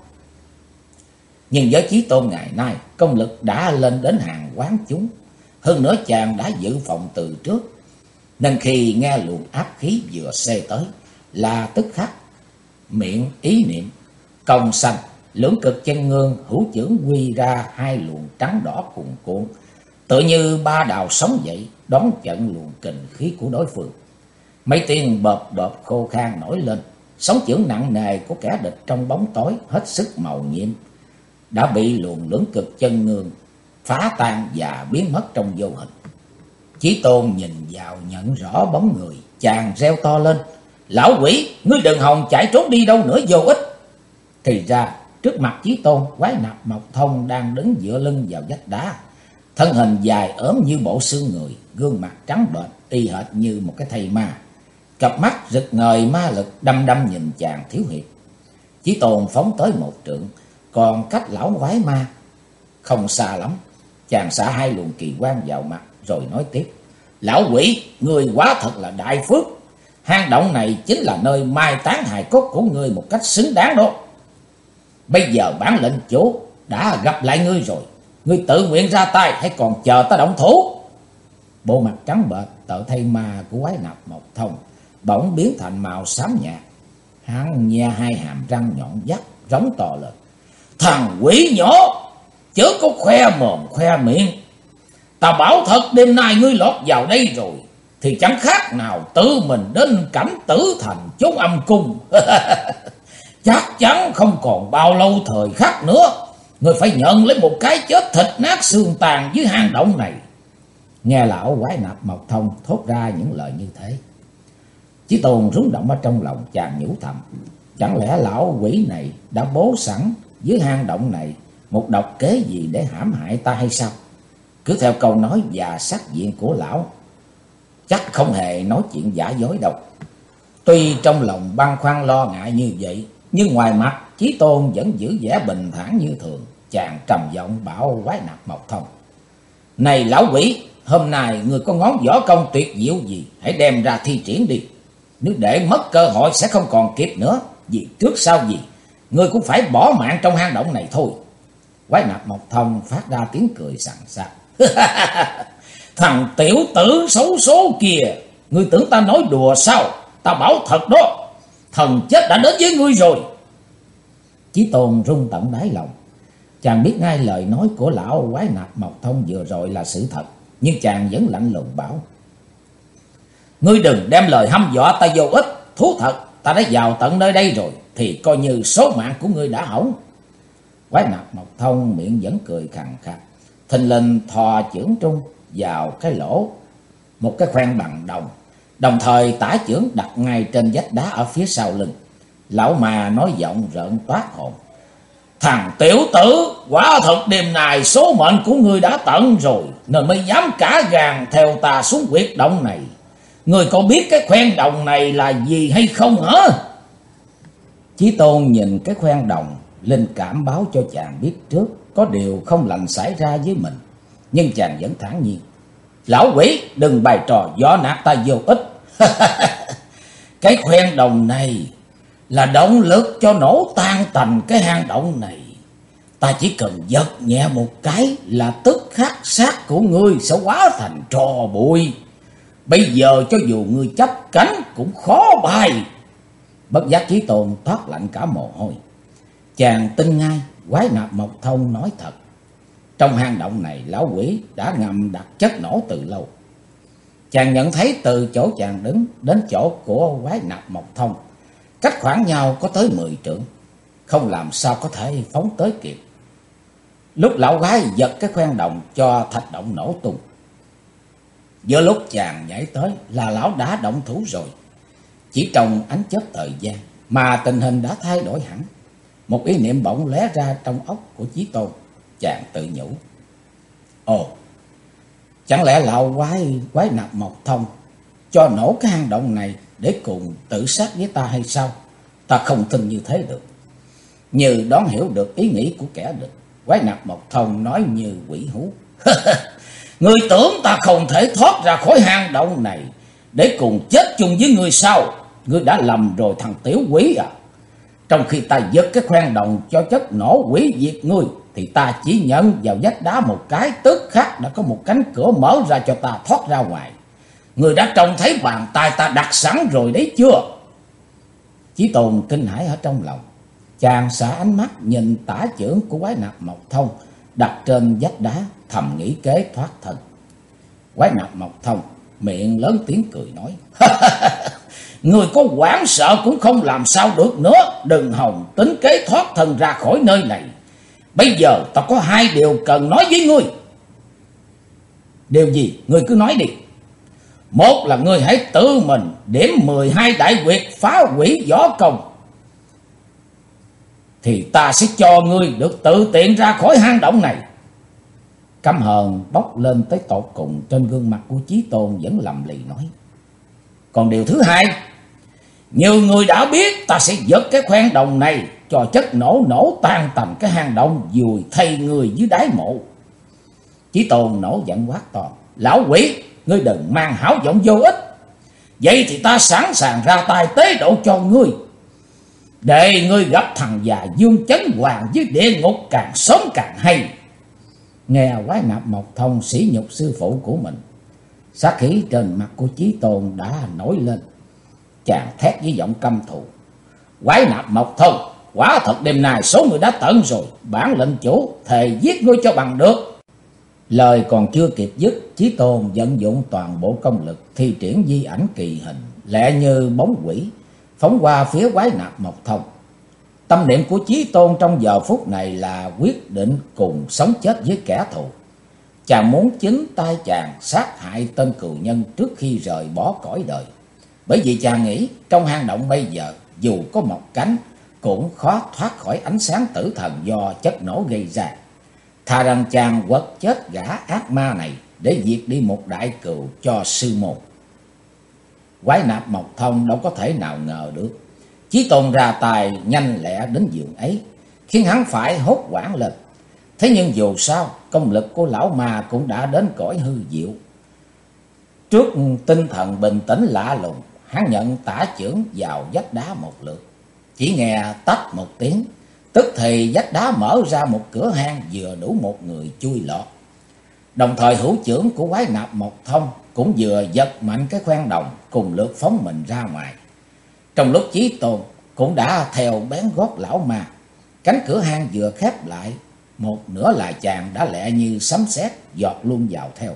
Nhưng với Chí Tôn ngày nay, công lực đã lên đến hàng quán chúng. Hơn nữa chàng đã dự phòng từ trước, nên khi nghe luồng áp khí vừa xê tới là tức khắc miệng ý niệm công sanh, lưỡng cực chân ngương hữu chưởng quy ra 2 luồng trắng đỏ cuồn cuộn, tự như 3 đào sống dậy đón trận luồng kình khí của đối phương. Mấy tiếng bợp bợp khô khan nổi lên, sóng chưởng nặng nề của kẻ địch trong bóng tối hết sức màu nhiệm đã bị luồng lưỡng cực chân ngương phá tan và biến mất trong vô hình. Chí Tôn nhìn vào nhận rõ bóng người, chàng reo to lên, lão quỷ, ngươi đừng hòng chạy trốn đi đâu nữa vô ích. Thì ra trước mặt Chí Tôn, quái nạp Mộc Thông đang đứng dựa lưng vào vách đá, thân hình dài ốm như bộ xương người, gương mặt trắng bệch y hệt như một cái thây ma. Cặp mắt rực ngời ma lực đăm đăm nhìn chàng thiếu hiệp. Chí Tôn phóng tới 1 trượng, còn cách lão quái ma không xa lắm. Chàng xả 2 luồng kỳ quan vào mặt rồi nói tiếp, lão quỷ, người quá thật là đại phước. Hang động này chính là nơi mai táng hài cốt của ngươi một cách xứng đáng đó. Bây giờ bản lệnh chủ đã gặp lại ngươi rồi, ngươi tự nguyện ra tay hay còn chờ ta động thủ? Bộ mặt trắng bệch tợ thây ma của quái nạp Mộc Thông bỗng biến thành màu xám nhạt. Hắn nhe 2 hàm răng nhọn vắt, rống to lên, thằng quỷ nhỏ, chớ có khoe mồm khoe miệng. Ta bảo thật, đêm nay ngươi lọt vào đây rồi thì chẳng khác nào tự mình đến cảnh tử thành chốn âm cung. Chắc chắn không còn bao lâu thời khắc nữa, ngươi phải nhận lấy một cái chết thịt nát xương tàn dưới hang động này. Nghe lão quái nạp Mộc Thông thốt ra những lời như thế, Chí Tôn rúng động ở trong lòng, chàng nhủ thầm, chẳng lẽ lão quỷ này đã bố sẵn dưới hang động này một độc kế gì để hãm hại ta hay sao? Cứ theo câu nói và sắc diện của lão, chắc không hề nói chuyện giả dối đâu. Tuy trong lòng băn khoăn lo ngại như vậy, nhưng ngoài mặt Chí Tôn vẫn giữ vẻ bình thản như thường. Chàng trầm giọng bảo quái nạp Mộc Thông, này lão quỷ, hôm nay người có ngón võ công tuyệt diệu gì, hãy đem ra thi triển đi. Nếu để mất cơ hội sẽ không còn kịp nữa, vì trước sau gì người cũng phải bỏ mạng trong hang động này thôi. Quái nạp Mộc Thông phát ra tiếng cười sằng sặc. Thằng tiểu tử xấu số kìa, ngươi tưởng ta nói đùa sao? Ta bảo thật đó, thần chết đã đến với ngươi rồi. Chí Tôn rung tận đáy lòng. Chàng biết ngay lời nói của lão quái nạp Mộc Thông vừa rồi là sự thật, nhưng chàng vẫn lạnh lùng bảo: "Ngươi đừng đem lời hăm dọa ta vô ích. Thú thật, ta đã vào tận nơi đây rồi, thì coi như số mạng của ngươi đã hỏng." Quái nạp Mộc Thông miệng vẫn cười khàn khàn, thình lình thò chưởng trung vào cái lỗ một cái khoen bằng đồng, đồng thời tả chưởng đặt ngay trên vách đá ở phía sau lưng. Lão mà nói giọng rợn toát hồn: "Thằng tiểu tử, quả thật đêm nay số mệnh của ngươi đã tận rồi, nên mới dám cả gan theo ta xuống huyệt động này. Ngươi có biết cái khoen đồng này là gì hay không hả?" Chí Tôn nhìn cái khoen đồng, linh cảm báo cho chàng biết trước có điều không lành xảy ra với mình, nhưng chàng vẫn thản nhiên: "Lão quỷ, đừng bày trò gió nạt ta vô ích." "Cái khoen đồng này là động lực cho nổ tan tành cái hang động này. Ta chỉ cần giật nhẹ một cái là tức khắc xác của ngươi sẽ hóa thành tro bụi. Bây giờ cho dù ngươi chấp cánh cũng khó bay." Bất giác Chí Tôn thoát lạnh cả mồ hôi. Chàng tin ngay quái nạp Mộc Thông nói thật. Trong hang động này lão quỷ đã ngầm đặt chất nổ từ lâu. Chàng nhận thấy từ chỗ chàng đứng đến chỗ của quái nạp Mộc Thông cách khoảng nhau có tới 10 trượng, không làm sao có thể phóng tới kịp. Lúc lão quái giật cái khoen đồng cho thạch động nổ tung, giữa lúc chàng nhảy tới là lão đã động thủ rồi. Chỉ trong ánh chớp thời gian mà tình hình đã thay đổi hẳn. Một ý niệm bỗng lóe ra trong óc của Chí Tôn. Chàng tự nhủ: "Ồ, chẳng lẽ lão quái nạp Mộc Thông cho nổ cái hang động này để cùng tự sát với ta hay sao? Ta không tin như thế được." Như đoán hiểu được ý nghĩ của kẻ địch, quái nạp Mộc Thông nói như quỷ hú: "Ngươi tưởng ta không thể thoát ra khỏi hang động này để cùng chết chung với ngươi sao? Ngươi đã lầm rồi thằng tiểu quỷ à. Trong khi ta giật cái khoen đồng cho chất nổ hủy diệt ngươi, thì ta chỉ nhận vào vách đá một cái, tức khắc đã có một cánh cửa mở ra cho ta thoát ra ngoài. Ngươi đã trông thấy bàn tay ta đặt sẵn rồi đấy chưa?" Chí Tôn kinh hãi ở trong lòng. Chàng xả ánh mắt nhìn tả chưởng của quái nạp Mộc Thông đặt trên vách đá, thầm nghĩ kế thoát thân. Quái nạp Mộc Thông miệng lớn tiếng cười nói: "Người có hoảng sợ cũng không làm sao được nữa. Đừng hòng tính kế thoát thân ra khỏi nơi này. Bây giờ ta có hai điều cần nói với ngươi." "Điều gì? Ngươi cứ nói đi." "Một là ngươi hãy tự mình điểm 12 đại huyệt phá hủy võ công, thì ta sẽ cho ngươi được tự tiện ra khỏi hang động này." Căm hờn bốc lên tới tột cùng trên gương mặt của Chí Tôn vẫn lầm lì nói: "Còn điều thứ hai, như ngươi đã biết, ta sẽ giật cái khoen đồng này cho chất nổ tan tành cái hang động, vùi thay người dưới đáy mộ." Chí Tôn nổi giận quát to: "Lão quỷ, ngươi đừng mang háo vọng vô ích. Vậy thì ta sẵn sàng ra tay tế độ cho ngươi, để ngươi gặp thằng già Dương Chấn Hoàng với địa ngục càng sớm càng hay." Nghe quái nạp Mộc Thông sỉ nhục sư phụ của mình, sát khí trên mặt của Chí Tôn đã nổi lên. Chàng thét với giọng căm thù: "Quái nạp Mộc Thông, quả thật đêm nay số người đã tận rồi. Bản lệnh chủ thề giết ngươi cho bằng được." Lời còn chưa kịp dứt, Chí Tôn vận dụng toàn bộ công lực thi triển di ảnh kỳ hình, lẹ như bóng quỷ phóng qua phía quái nạp Mộc Thông. Tâm niệm của Chí Tôn trong giờ phút này là quyết định cùng sống chết với kẻ thù. Chàng muốn chính tay chàng sát hại tên cừu nhân trước khi rời bỏ cõi đời. Bởi vì chàng nghĩ trong hang động bây giờ dù có mọc cánh cũng khó thoát khỏi ánh sáng tử thần do chất nổ gây ra. Thà rằng chàng quật chết gã ác ma này để diệt đi một đại cừu cho sư môn. Quái nạp Mộc Thông đâu có thể nào ngờ được Chí Tôn ra tài nhanh lẹ đến giường ấy, khiến hắn phải hốt hoảng lên. Thế nhưng dù sao, công lực của lão ma cũng đã đến cõi hư diệu. Trước tinh thần bình tĩnh lạ lùng, hắn nhận tả chưởng vào vách đá một lượt. Chỉ nghe tách một tiếng, tức thì vách đá mở ra một cửa hang vừa đủ một người chui lọt. Đồng thời hữu chưởng của quái nạp Mộc Thông cũng vừa giật mạnh cái khoen đồng, cùng lượt phóng mình ra ngoài. Trong lúc Chí Tôn cũng đã theo bén gót lão ma, cánh cửa hang vừa khép lại một nửa là chàng đã lẹ như sấm sét giọt luôn vào theo.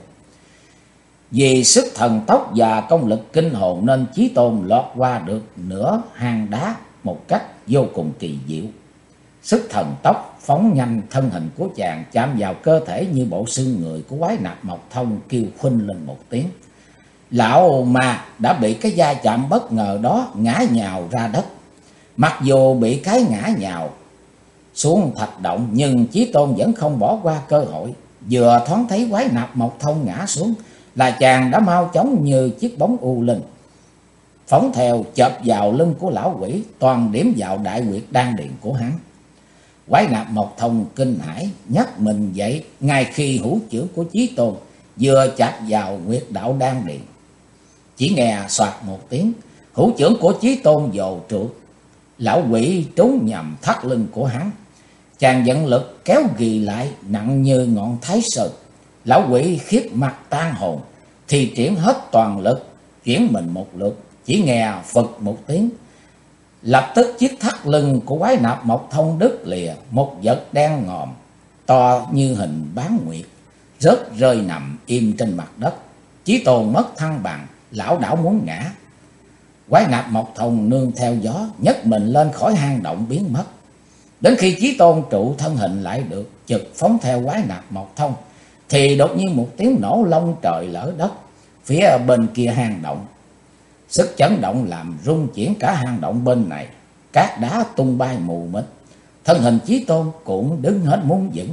Vì sức thần tốc và công lực kinh hồn nên Chí Tôn lọt qua được nửa hang đá một cách vô cùng kỳ diệu. Sức thần tốc phóng nhanh, thân hình của chàng chạm vào cơ thể như bộ xương người của quái nạp Mộc Thông kêu khuynh lên một tiếng. Lão ma đã bị cái va chạm bất ngờ đó ngã nhào ra đất. Mặc dù bị cái ngã nhào xuống thạch động, nhưng Chí Tôn vẫn không bỏ qua cơ hội. Vừa thoáng thấy quái nạp Mộc Thông ngã xuống là chàng đã mau chóng như chiếc bóng u linh phóng theo chộp vào lưng của lão quỷ, toàn điểm vào đại huyệt đan điền của hắn. Quái nạp Mộc Thông kinh hãi nhấc mình dậy, ngay khi hữu chưởng của Chí Tôn vừa chạm vào huyệt đạo đan điền. Chỉ nghe xoạt một tiếng, hữu chưởng của Chí Tôn dồ trượt, lão quỷ trúng nhầm thắt lưng của hắn. Chàng vận lực kéo ghì lại nặng như ngọn Thái Sơn. Lão quỷ khiếp mặt tan hồn, thì triển hết toàn lực chuyển mình một lượt. Chỉ nghe phật một tiếng, lập tức chiếc thắt lưng của quái nạp Mộc Thông đứt lìa, một vật đen ngòm to như hình bán nguyệt rớt rơi nằm im trên mặt đất. Chí Tôn mất thăng bằng, lão đảo muốn ngã. Quái nạp Mộc Thông nương theo gió nhấc mình lên khỏi hang động biến mất. Đến khi Chí Tôn trụ thân hình lại được, chực phóng theo quái nạp Mộc Thông, thì đột nhiên một tiếng nổ long trời lở đất phía bên kia hang động. Sức chấn động làm rung chuyển cả hang động bên này, cát đá tung bay mù mịt. Thân hình Chí Tôn cũng đứng hết muốn vững.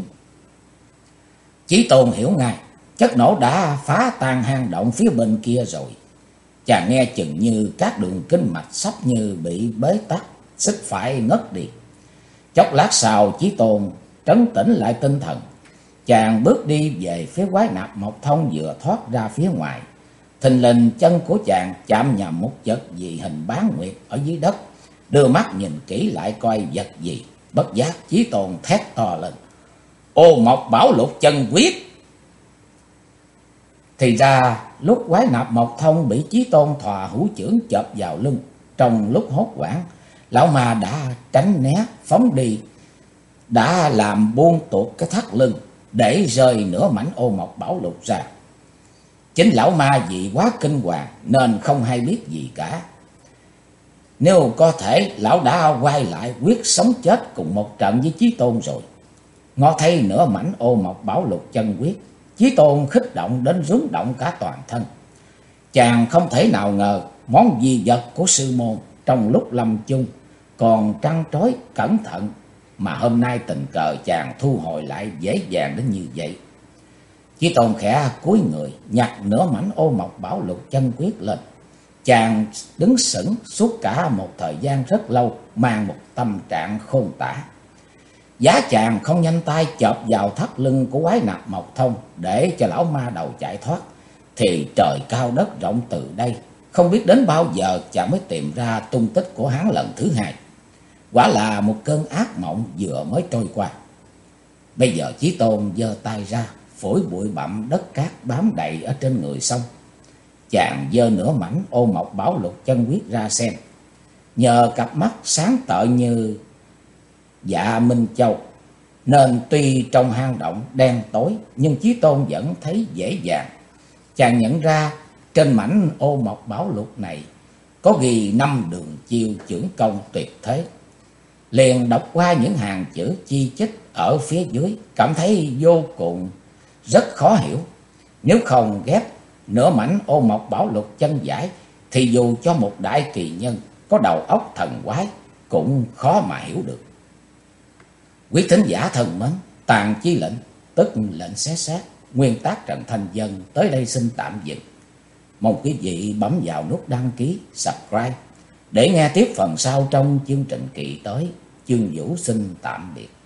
Chí Tôn hiểu ngay, chất nổ đã phá tan hang động phía bên kia rồi. Chàng nghe chừng như các đường kinh mạch sắp như bị bế tắc, sức phải ngất đi. Chốc lát sau, Chí Tôn trấn tĩnh lại tinh thần. Chàng bước đi về phía quái nạp Mộc Thông vừa thoát ra phía ngoài. Thình lình chân của chàng chạm nhầm một vật gì hình bán nguyệt ở dưới đất. Đưa mắt nhìn kỹ lại coi vật gì, bất giác Chí Tôn thét to lên: Ô Mộc Bảo Lục chân quyết! Thì ra lúc quái nạp Mộc Thông bị Chí Tôn thò hữu chưởng chộp vào lưng, trong lúc hốt hoảng, lão ma đã tránh né phóng đi, đã làm buông tuột cái thắt lưng để rơi nửa mảnh ô Mộc Bảo Lục ra. Chính lão ma vì quá kinh hoàng nên không hay biết gì cả. Nếu có thể, lão đã quay lại quyết sống chết cùng một trận với Chí Tôn rồi. Ngó thấy nửa mảnh ô Mộc Bảo Lục chân quyết, Chí Tôn khích động đến rúng động cả toàn thân. Chàng không thể nào ngờ món di vật của sư môn trong lúc lâm chung còn trăn trối cẩn thận, mà hôm nay tình cờ chàng thu hồi lại dễ dàng đến như vậy. Chí Tôn khẽ cúi người nhặt nửa mảnh ô Mộc Bảo Lục chân quyết lên. Chàng đứng sững suốt cả một thời gian rất lâu, mang một tâm trạng khôn tả. Giá chàng không nhanh tay chộp vào thắt lưng của quái nạp Mộc Thông để cho lão ma đầu chạy thoát, thì trời cao đất rộng từ đây, không biết đến bao giờ chàng mới tìm ra tung tích của hắn lần thứ hai. Quả là một cơn ác mộng vừa mới trôi qua. Bây giờ Chí Tôn giơ tay ra, phủi bụi bặm đất cát bám đầy ở trên người xong. Chàng giơ nửa mảnh ô Mộc Bảo Lục chân quyết ra xem. Nhờ cặp mắt sáng tợ như dạ Minh Châu, nên tuy trong hang động đen tối, nhưng Chí Tôn vẫn thấy dễ dàng. Chàng nhận ra trên mảnh ô Mộc Bảo Lục này có ghi 5 đường chiêu chưởng công tuyệt thế. Liền đọc qua những hàng chữ chi chít ở phía dưới, cảm thấy vô cùng rất khó hiểu. Nếu không ghép nửa mảnh ô Mộc Bảo Lục chân giải, thì dù cho một đại kỳ nhân có đầu óc thần quái cũng khó mà hiểu được. Quý thính giả thân mến, Tàn Chi Lệnh, tức lệnh xé xác, nguyên tác Trần Thanh Dân tới đây xin tạm dừng. Mong quý vị bấm vào nút đăng ký, subscribe để nghe tiếp phần sau trong chương trình kỳ tới. Chương Vũ xin tạm biệt.